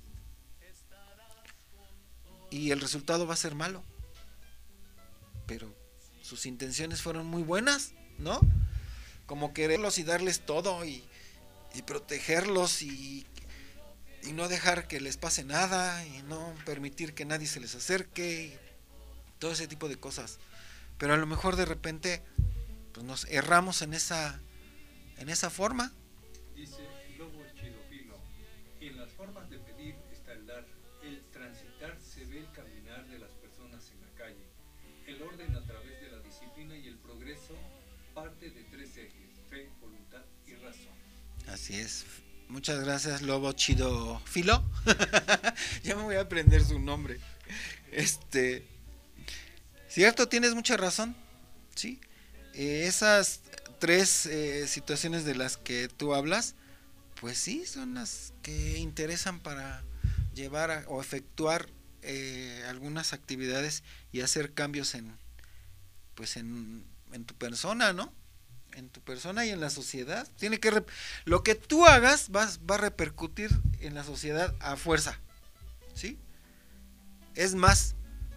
y el resultado va a ser malo, pero sus intenciones fueron muy buenas, ¿no? Como quererlos y darles todo y, y protegerlos y, y no dejar que les pase nada y no permitir que nadie se les acerque y todo ese tipo de cosas. Pero a lo mejor de repente pues nos erramos en esa en esa forma. Dice Lobo Chidofilo, en las formas de pedir está el dar, el transitar se ve el caminar de las personas en la calle, el orden a través de la disciplina y el progreso parte de tres ejes, fe, voluntad y razón. Así es. Muchas gracias, Lobo Chidofilo. Ya me voy a aprender su nombre. Este, cierto, tienes mucha razón, ¿sí? Eh, esas tres eh, situaciones de las que tú hablas, pues sí, son las que interesan para llevar a, o efectuar eh, algunas actividades y hacer cambios en, pues en, en tu persona, ¿no? En tu persona y en la sociedad. Tiene que rep- lo que tú hagas va, va a repercutir en la sociedad a fuerza, ¿sí? Es más,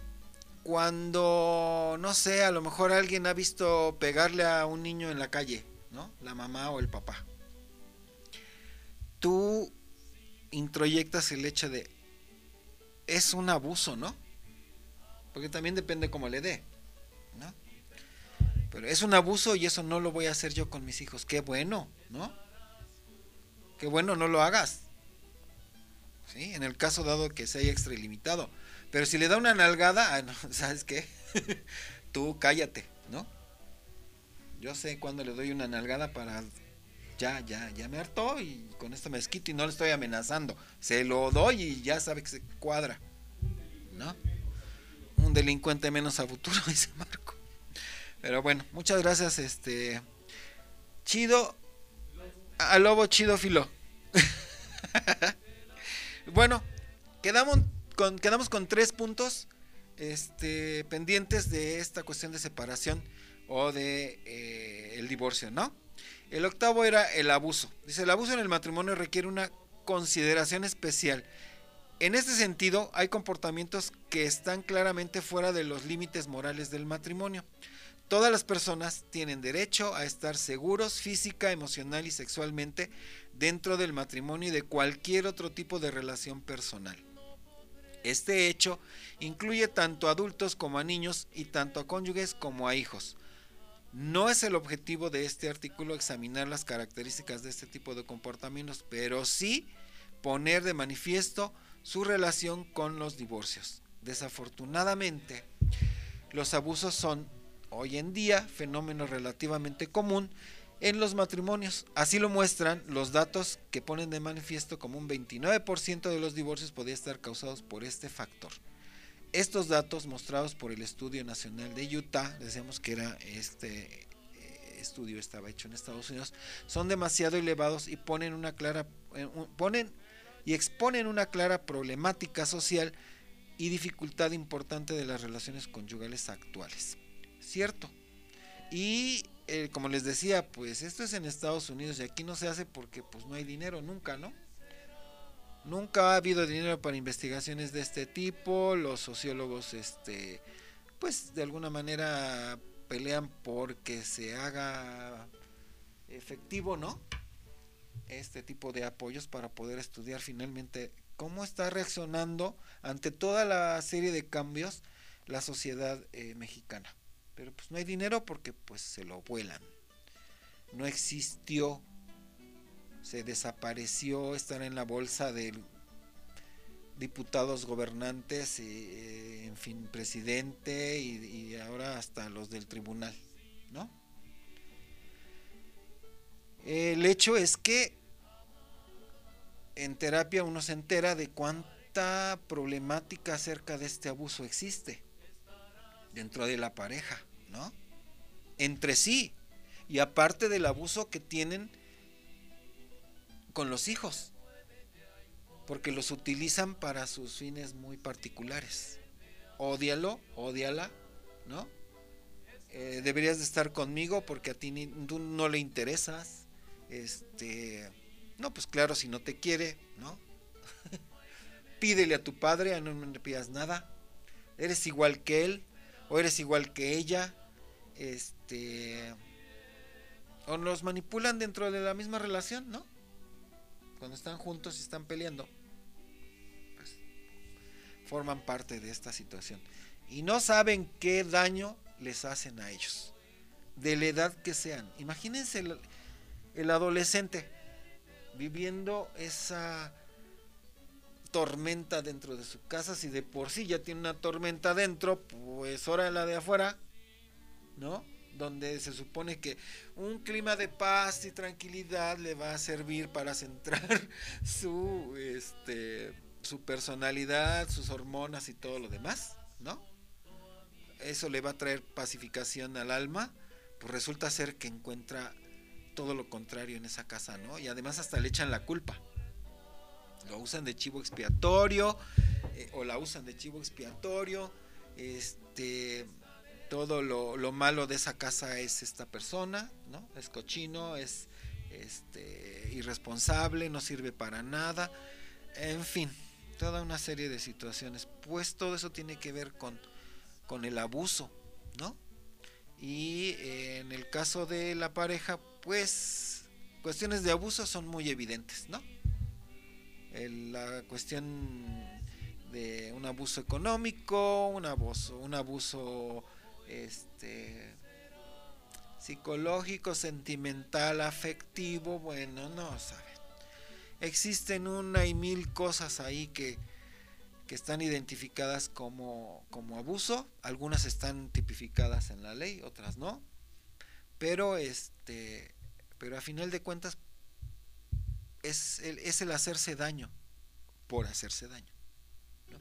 cuando, no sé, a lo mejor alguien ha visto pegarle a un niño en la calle, ¿no? La mamá o el papá. Tú introyectas el hecho de, es un abuso, ¿no? Porque también depende cómo le dé, ¿no? Pero es un abuso y eso no lo voy a hacer yo con mis hijos. Qué bueno, ¿no? Qué bueno, no lo hagas, ¿sí? En el caso dado que se haya extralimitado. Pero si le da una nalgada, ah, no, ¿sabes qué? Tú cállate, ¿no? Yo sé cuándo le doy una nalgada para... Ya, ya, ya me hartó y con esto me desquito y no le estoy amenazando. Se lo doy y ya sabe que se cuadra, ¿no? Un delincuente menos a futuro, dice Marco. Pero bueno, muchas gracias, este... Chido... A Lobo Chidofilo. Bueno, quedamos... Con, quedamos con tres puntos este, pendientes de esta cuestión de separación. o de eh, el divorcio, ¿no? El octavo era el abuso. Dice, el abuso en el matrimonio requiere una consideración especial. En este sentido, hay comportamientos que están claramente fuera de los límites morales del matrimonio. Todas las personas tienen derecho a estar seguros física, emocional y sexualmente dentro del matrimonio y de cualquier otro tipo de relación personal. Este hecho incluye tanto a adultos como a niños y tanto a cónyuges como a hijos. No es el objetivo de este artículo examinar las características de este tipo de comportamientos, pero sí poner de manifiesto su relación con los divorcios. Desafortunadamente, los abusos son hoy en día fenómeno relativamente común en los matrimonios. Así lo muestran los datos que ponen de manifiesto como un veintinueve por ciento de los divorcios podría estar causados por este factor. Estos datos mostrados por el Estudio Nacional de Utah, decíamos que era este eh, estudio estaba hecho en Estados Unidos, son demasiado elevados y ponen una clara eh, ponen y exponen una clara problemática social y dificultad importante de las relaciones conyugales actuales. ¿Cierto? Y eh, como les decía, pues esto es en Estados Unidos y aquí no se hace porque pues no hay dinero nunca, ¿no? Nunca ha habido dinero para investigaciones de este tipo. Los sociólogos, este, pues de alguna manera pelean porque se haga efectivo, ¿no? Este tipo de apoyos para poder estudiar finalmente cómo está reaccionando ante toda la serie de cambios la sociedad eh, mexicana. Pero pues no hay dinero porque pues se lo vuelan. No existió, se desapareció estar en la bolsa de diputados, gobernantes, eh, en fin, presidente y, y ahora hasta los del tribunal, ¿no? El hecho es que en terapia uno se entera de cuánta problemática acerca de este abuso existe dentro de la pareja, ¿no? Entre sí, y aparte del abuso que tienen con los hijos, porque los utilizan para sus fines muy particulares. Ódialo, ódiala, ¿no? Eh, deberías de estar conmigo porque a ti ni, tú no le interesas. Este, no, pues claro, si no te quiere, ¿no? Pídele a tu padre, no le pidas nada. Eres igual que él o eres igual que ella. Este, o los manipulan dentro de la misma relación, ¿no? Cuando están juntos y están peleando, pues, forman parte de esta situación y no saben qué daño les hacen a ellos, de la edad que sean. Imagínense el, el adolescente viviendo esa tormenta dentro de su casa. Si de por sí ya tiene una tormenta dentro, pues ahora la de afuera, ¿no? Donde se supone que un clima de paz y tranquilidad le va a servir para centrar su este su personalidad, sus hormonas y todo lo demás, ¿no? Eso le va a traer pacificación al alma. Pues resulta ser que encuentra todo lo contrario en esa casa, ¿no? Y además hasta le echan la culpa. Lo usan de chivo expiatorio, eh, o la usan de chivo expiatorio. Este, todo lo, lo malo de esa casa es esta persona, ¿no? Es cochino, es este, irresponsable, no sirve para nada. En fin, toda una serie de situaciones. Pues todo eso tiene que ver con, con el abuso, ¿no? Y eh, en el caso de la pareja, pues cuestiones de abuso son muy evidentes, ¿no? El, la cuestión de un abuso económico, un abuso, un abuso este, psicológico, sentimental, afectivo, bueno, no saben. Existen una y mil cosas ahí que, que están identificadas como, como abuso. Algunas están tipificadas en la ley, otras no. Pero este, pero a final de cuentas es el, es el hacerse daño por hacerse daño, ¿no?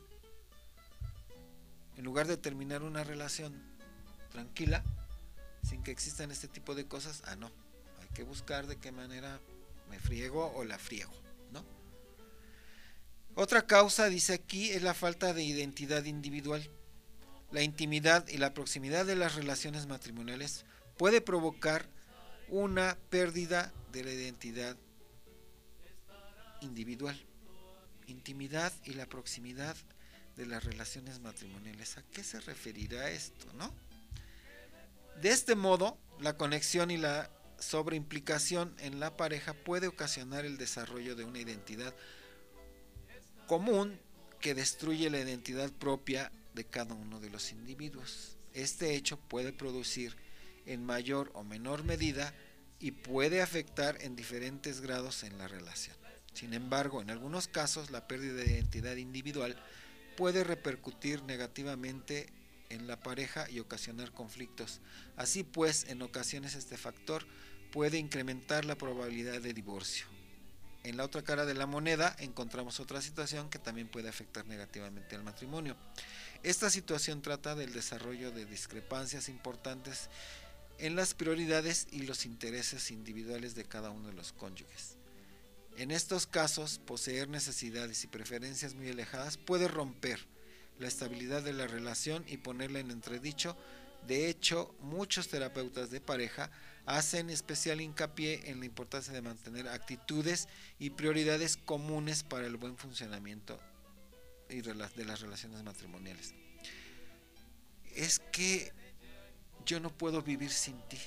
En lugar de terminar una relación tranquila, sin que existan este tipo de cosas, ah no, hay que buscar de qué manera me friego o la friego, ¿no? Otra causa, dice aquí, es la falta de identidad individual. la intimidad y la proximidad de las relaciones matrimoniales puede provocar una pérdida de la identidad individual. Intimidad y la proximidad de las relaciones matrimoniales. ¿A qué se referirá esto, no? De este modo, la conexión y la sobreimplicación en la pareja puede ocasionar el desarrollo de una identidad común que destruye la identidad propia de cada uno de los individuos. Este hecho puede producir en mayor o menor medida y puede afectar en diferentes grados en la relación. Sin embargo, en algunos casos la pérdida de identidad individual puede repercutir negativamente en la pareja y ocasionar conflictos. Así pues, en ocasiones este factor puede incrementar la probabilidad de divorcio. En la otra cara de la moneda encontramos otra situación que también puede afectar negativamente al matrimonio. Esta situación trata del desarrollo de discrepancias importantes en las prioridades y los intereses individuales de cada uno de los cónyuges. En estos casos, poseer necesidades y preferencias muy alejadas puede romper la estabilidad de la relación y ponerla en entredicho. De hecho, muchos terapeutas de pareja hacen especial hincapié en la importancia de mantener actitudes y prioridades comunes para el buen funcionamiento de las relaciones matrimoniales. Es que yo no puedo vivir sin ti.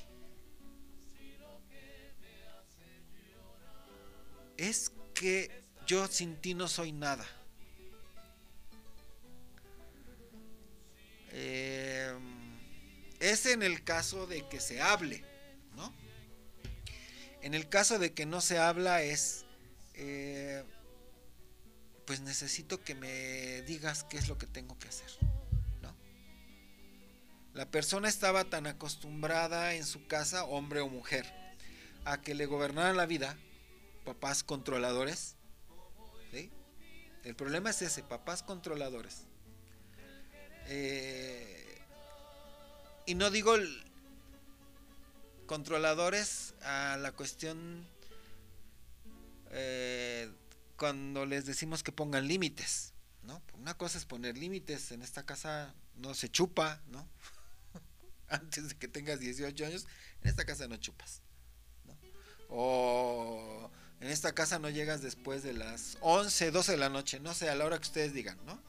Es que yo sin ti no soy nada. Eh, es en el caso de que se hable, ¿no? En el caso de que no se habla es, eh, pues necesito que me digas qué es lo que tengo que hacer, ¿no? La persona estaba tan acostumbrada en su casa, hombre o mujer, a que le gobernaran la vida, papás controladores, ¿sí? El problema es ese, papás controladores. Eh, y no digo el, controladores a la cuestión eh, cuando les decimos que pongan límites, ¿no? Una cosa es poner límites, en esta casa no se chupa, ¿no? Antes de que tengas dieciocho años, en esta casa no chupas, ¿no? O en esta casa no llegas después de las once, doce de la noche, no sé, a la hora que ustedes digan, ¿no?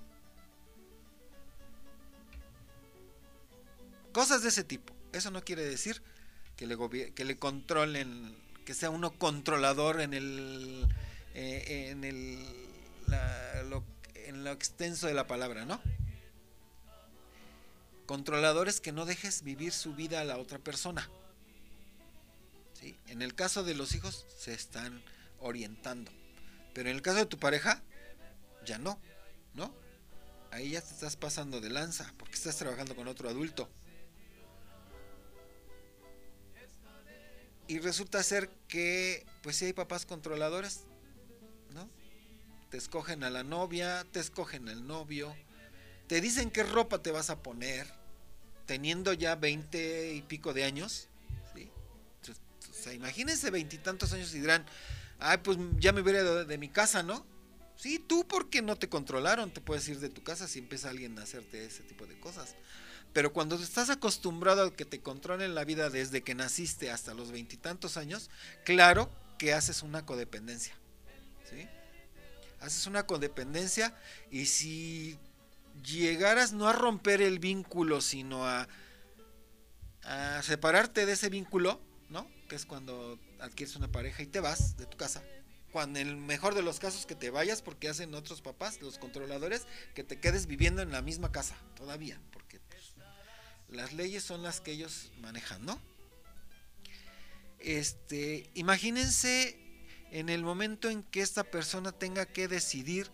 Cosas de ese tipo. Eso no quiere decir que le, gobier- que le controlen, que sea uno controlador en el, eh, en el, la, lo, en lo extenso de la palabra, ¿no? Controladores que no dejes vivir su vida a la otra persona, ¿sí? En el caso de los hijos se están orientando, pero en el caso de tu pareja ya no, ¿no? Ahí ya te estás pasando de lanza porque estás trabajando con otro adulto. Y resulta ser que, pues sí hay papás controladores, ¿no? Te escogen a la novia, te escogen al novio, te dicen qué ropa te vas a poner, teniendo ya veinte y pico de años, ¿sí? O sea, imagínense veintitantos años y dirán, ay, pues ya me hubiera ido de, de mi casa, ¿no? Sí, tú porque no te controlaron, te puedes ir de tu casa si empieza alguien a hacerte ese tipo de cosas. Pero cuando estás acostumbrado a que te controlen la vida desde que naciste hasta los veintitantos años, claro que haces una codependencia, ¿sí? Haces una codependencia y si llegaras no a romper el vínculo, sino a, a separarte de ese vínculo, ¿no? Que es cuando adquieres una pareja y te vas de tu casa. Cuando en el mejor de los casos que te vayas, porque hacen otros papás, los controladores, que te quedes viviendo en la misma casa todavía, porque pues, las leyes son las que ellos manejan, ¿no? Este, imagínense en el momento en que esta persona tenga que decidir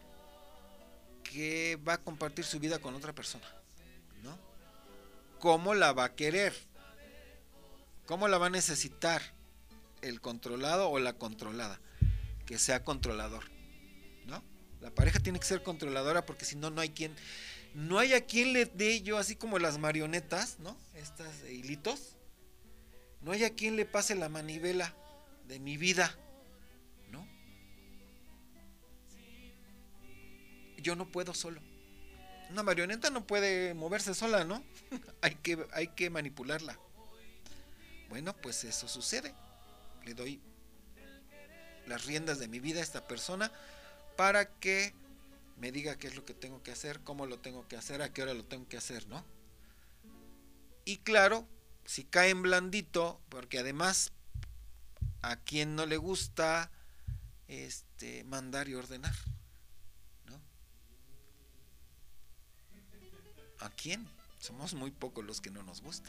que va a compartir su vida con otra persona, ¿no? ¿Cómo la va a querer? ¿Cómo la va a necesitar? ¿El controlado o la controlada? Que sea controlador, ¿no? La pareja tiene que ser controladora porque si no, no hay quien, no hay a quien le dé yo, así como las marionetas, ¿no? Estas hilitos, no hay a quien le pase la manivela de mi vida, ¿no? Yo no puedo solo. Una marioneta no puede moverse sola, ¿no? hay que, hay que manipularla. Bueno, pues eso sucede. Le doy las riendas de mi vida a esta persona para que me diga qué es lo que tengo que hacer, cómo lo tengo que hacer, a qué hora lo tengo que hacer, ¿no? Y claro, si cae en blandito, porque además a quien no le gusta este mandar y ordenar, ¿no? ¿A quién? Somos muy pocos los que no nos gusta.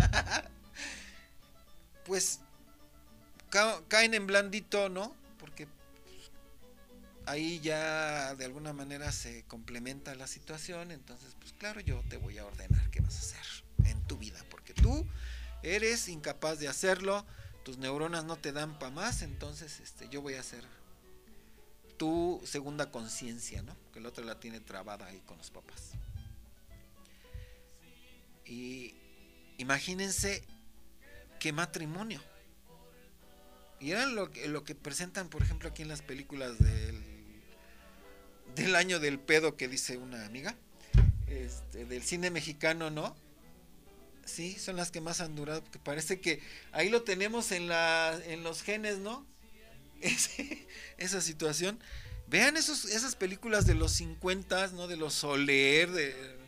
Pues ca caen en blandito, ¿no? Porque pues, ahí ya de alguna manera se complementa la situación. Entonces, pues claro, yo te voy a ordenar qué vas a hacer en tu vida, porque tú eres incapaz de hacerlo, tus neuronas no te dan para más, entonces este, yo voy a hacer tu segunda conciencia, ¿no? Que la otra la tiene trabada ahí con los papás. Y imagínense qué matrimonio. Y era lo que, lo que presentan, por ejemplo, aquí en las películas del, del año del pedo que dice una amiga, este, del cine mexicano, ¿no? Sí, son las que más han durado, porque parece que ahí lo tenemos en, la, en los genes, ¿no? Ese, esa situación. Vean esos, esas películas de los cincuenta, ¿no? De los Soler, de...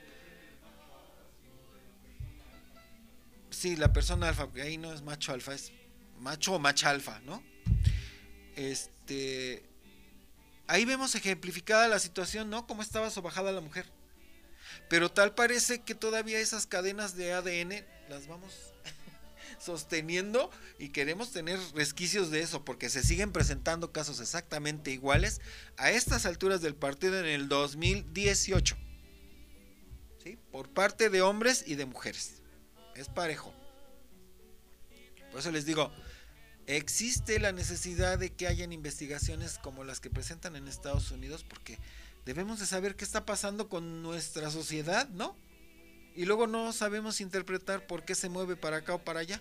Sí, la persona alfa, porque ahí no es macho alfa, es macho o macha alfa, ¿no? Este... Ahí vemos ejemplificada la situación, ¿no? Cómo estaba sobajada la mujer. Pero tal parece que todavía esas cadenas de A D N las vamos sosteniendo y queremos tener resquicios de eso, porque se siguen presentando casos exactamente iguales a estas alturas del partido en el dos mil dieciocho, ¿sí? Por parte de hombres y de mujeres. Es parejo. Por eso les digo, existe la necesidad de que hayan investigaciones como las que presentan en Estados Unidos, porque debemos de saber qué está pasando con nuestra sociedad, ¿no? Y luego no sabemos interpretar por qué se mueve para acá o para allá.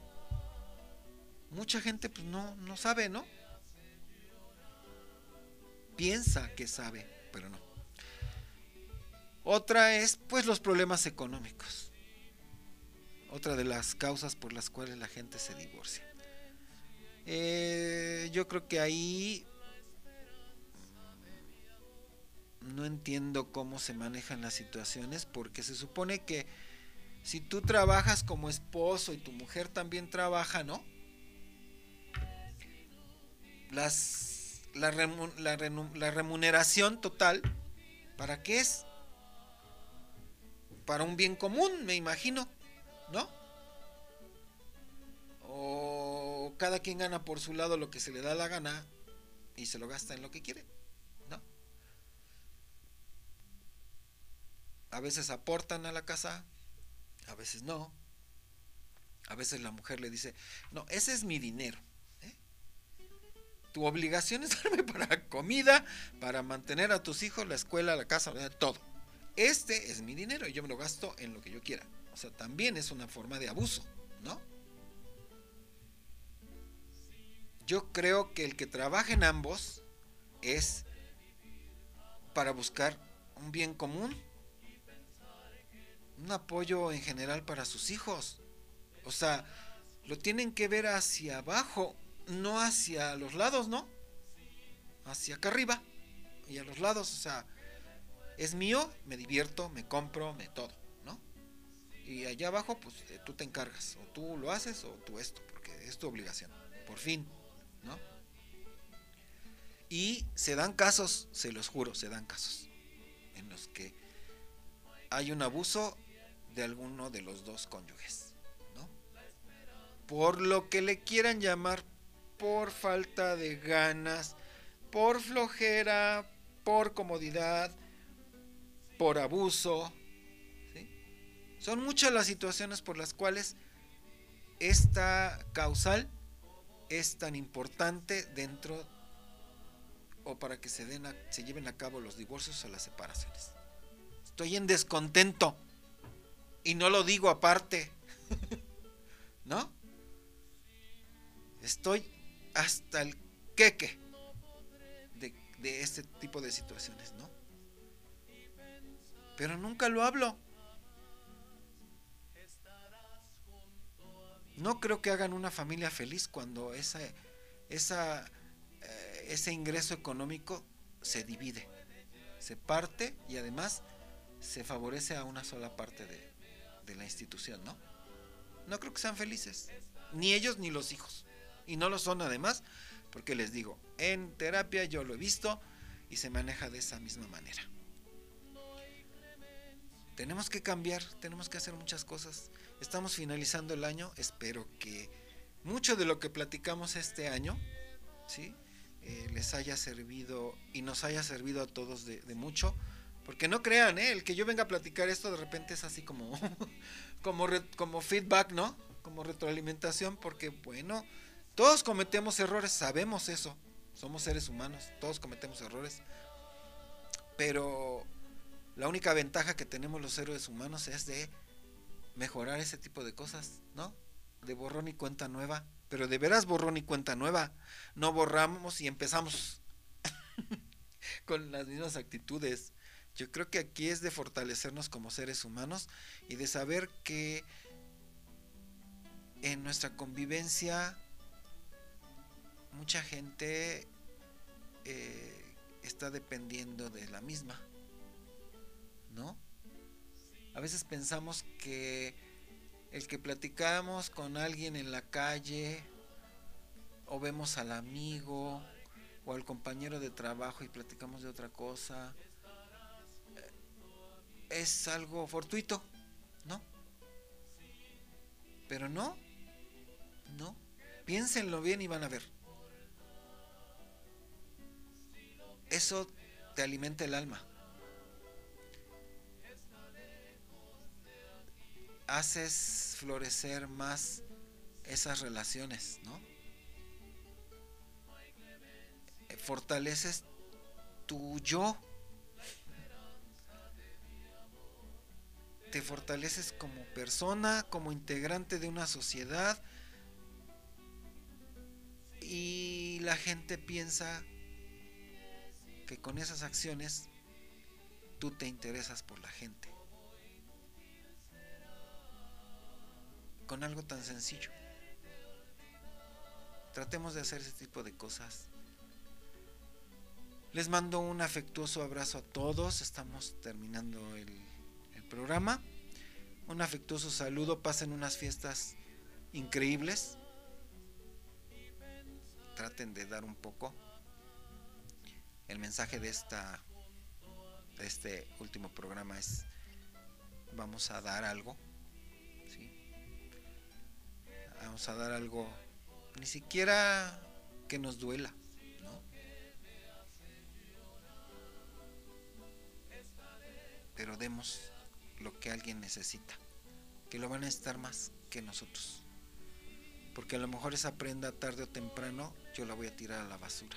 Mucha gente pues no, no sabe, ¿no? Piensa que sabe, pero no. Otra es pues los problemas económicos. Otra de las causas por las cuales la gente se divorcia. Eh, yo creo que ahí no entiendo cómo se manejan las situaciones, porque se supone que si tú trabajas como esposo y tu mujer también trabaja, ¿no? Las, la, remu, la, renu, la remuneración total, ¿para qué es? Para un bien común, me imagino, ¿no? O cada quien gana por su lado lo que se le da la gana y se lo gasta en lo que quiere, ¿no? A veces aportan a la casa, a veces no. A veces la mujer le dice, no, ese es mi dinero, ¿eh? Tu obligación es darme para comida, para mantener a tus hijos, la escuela, la casa, todo. Este es mi dinero y yo me lo gasto en lo que yo quiera. O sea, también es una forma de abuso, ¿no? Yo creo que el que trabaja en ambos es para buscar un bien común, un apoyo en general para sus hijos. O sea, lo tienen que ver hacia abajo, no hacia los lados, ¿no? Hacia acá arriba y a los lados. O sea, es mío, me divierto, me compro, me todo, ¿no? Y allá abajo, pues tú te encargas, o tú lo haces o tú esto, porque es tu obligación, por fin, ¿no? Y se dan casos, se los juro, se dan casos en los que hay un abuso de alguno de los dos cónyuges, ¿no? Por lo que le quieran llamar, por falta de ganas, por flojera, por comodidad, por abuso, ¿sí? Son muchas las situaciones por las cuales esta causal es tan importante dentro o para que se den a, se lleven a cabo los divorcios o las separaciones. Estoy en descontento y no lo digo aparte, ¿no? Estoy hasta el queque de, de este tipo de situaciones, ¿no? pero nunca lo hablo. No creo que hagan una familia feliz cuando esa, esa, eh, ese ingreso económico se divide, se parte y además se favorece a una sola parte de, de la institución, ¿no? No creo que sean felices, ni ellos ni los hijos. Y no lo son además, porque les digo, en terapia yo lo he visto y se maneja de esa misma manera. Tenemos que cambiar, tenemos que hacer muchas cosas. Estamos finalizando el año, espero que mucho de lo que platicamos este año, ¿sí? Eh, les haya servido y nos haya servido a todos de, de mucho. Porque no crean, ¿eh? El que yo venga a platicar esto de repente es así como, como, re, como feedback, ¿no? Como retroalimentación, porque bueno, todos cometemos errores, sabemos eso, somos seres humanos, todos cometemos errores, pero la única ventaja que tenemos los seres humanos es de mejorar ese tipo de cosas, ¿no? De borrón y cuenta nueva, pero de veras borrón y cuenta nueva, no borramos y empezamos con las mismas actitudes. Yo creo que aquí es de fortalecernos como seres humanos y de saber que en nuestra convivencia mucha gente eh, está dependiendo de la misma, ¿no? A veces pensamos que el que platicamos con alguien en la calle o vemos al amigo o al compañero de trabajo y platicamos de otra cosa es algo fortuito, ¿no? Pero no, no, piénsenlo bien y van a ver. Eso te alimenta el alma. Haces florecer más esas relaciones, ¿no? Fortaleces tu yo. Te fortaleces como persona, como integrante de una sociedad, y la gente piensa que con esas acciones tú te interesas por la gente. Con algo tan sencillo. Tratemos de hacer ese tipo de cosas. Les mando un afectuoso abrazo a todos. Estamos terminando el programa. Un afectuoso saludo, pasen unas fiestas increíbles, traten de dar un poco. El mensaje de esta de este último programa es: vamos a dar algo, ¿sí? Vamos a dar algo, ni siquiera que nos duela, ¿no? Pero demos lo que alguien necesita, que lo van a necesitar más que nosotros, porque a lo mejor esa prenda tarde o temprano yo la voy a tirar a la basura,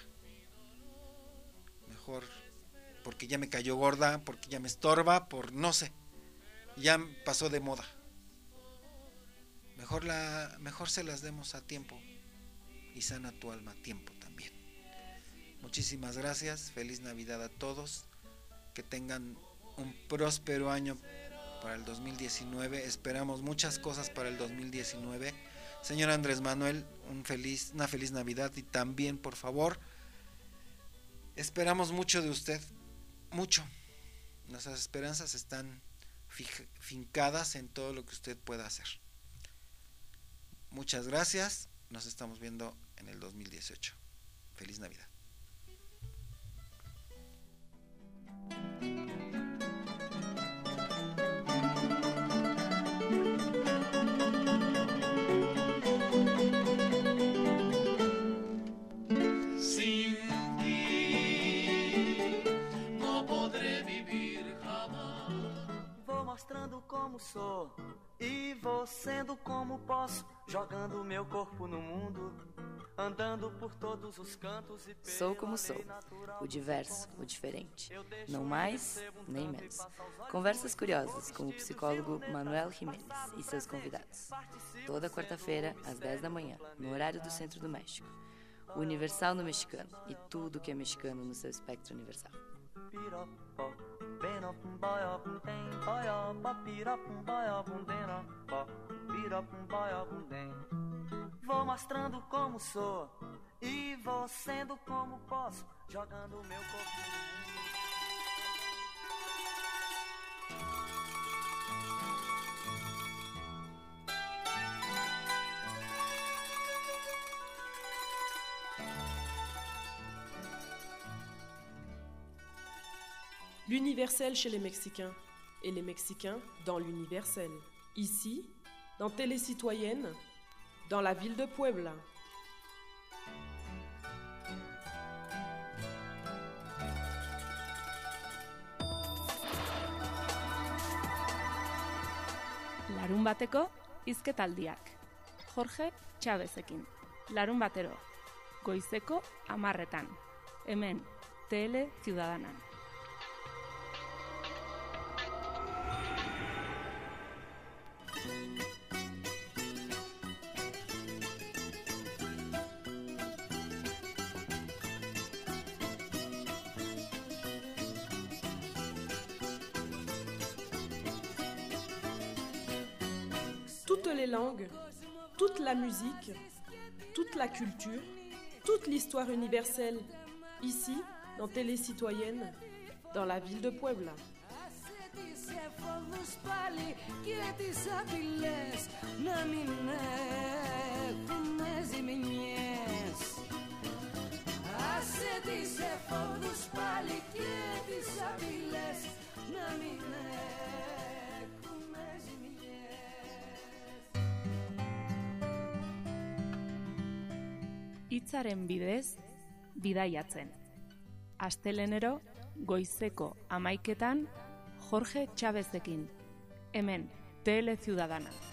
mejor porque ya me cayó gorda, porque ya me estorba, por no sé, ya pasó de moda. Mejor la mejor se las demos a tiempo y sana tu alma a tiempo también. Muchísimas gracias, feliz Navidad a todos, que tengan un próspero año para el dos mil diecinueve. Esperamos muchas cosas para el dos mil diecinueve. Señor Andrés Manuel, un feliz, una feliz Navidad, y también, por favor, esperamos mucho de usted, mucho. Nuestras esperanzas están fij- fincadas en todo lo que usted pueda hacer. Muchas gracias, nos estamos viendo en el dos mil dieciocho. Feliz Navidad. Mostrando como sou e vou sendo como posso, jogando meu corpo no mundo, andando por todos os cantos e Sou como sou, o diverso, o diferente, não mais nem menos. Conversas curiosas com o psicólogo Manuel Jiménez e seus convidados. Toda quarta-feira, às dez da manhã, no horário do Centro do México. O Universal no mexicano e tudo que é mexicano no seu espectro universal. Baia, papirapum, baia, bundena, papirapum, baia, bundem. Vou mostrando como sou e vou sendo como posso, jogando meu corpo no mundo. L'universel chez les Mexicains et les Mexicains dans l'universel. Ici, dans Télécitoyenne, dans la ville de Puebla. Larun bateko hizketaldiak. Jorge Chavezekin. Larun batero. Goizeko hamarretan. Hemen, Tele Ciudadanan. Toutes les langues, toute la musique, toute la culture, toute l'histoire universelle, ici, dans Télécitoyenne, dans la ville de Puebla. Hitzaren bidez, bidaiatzen. Astelenero, goizeko hamaiketan, Jorge Chavezekin. Hemen, Tele Ciudadana.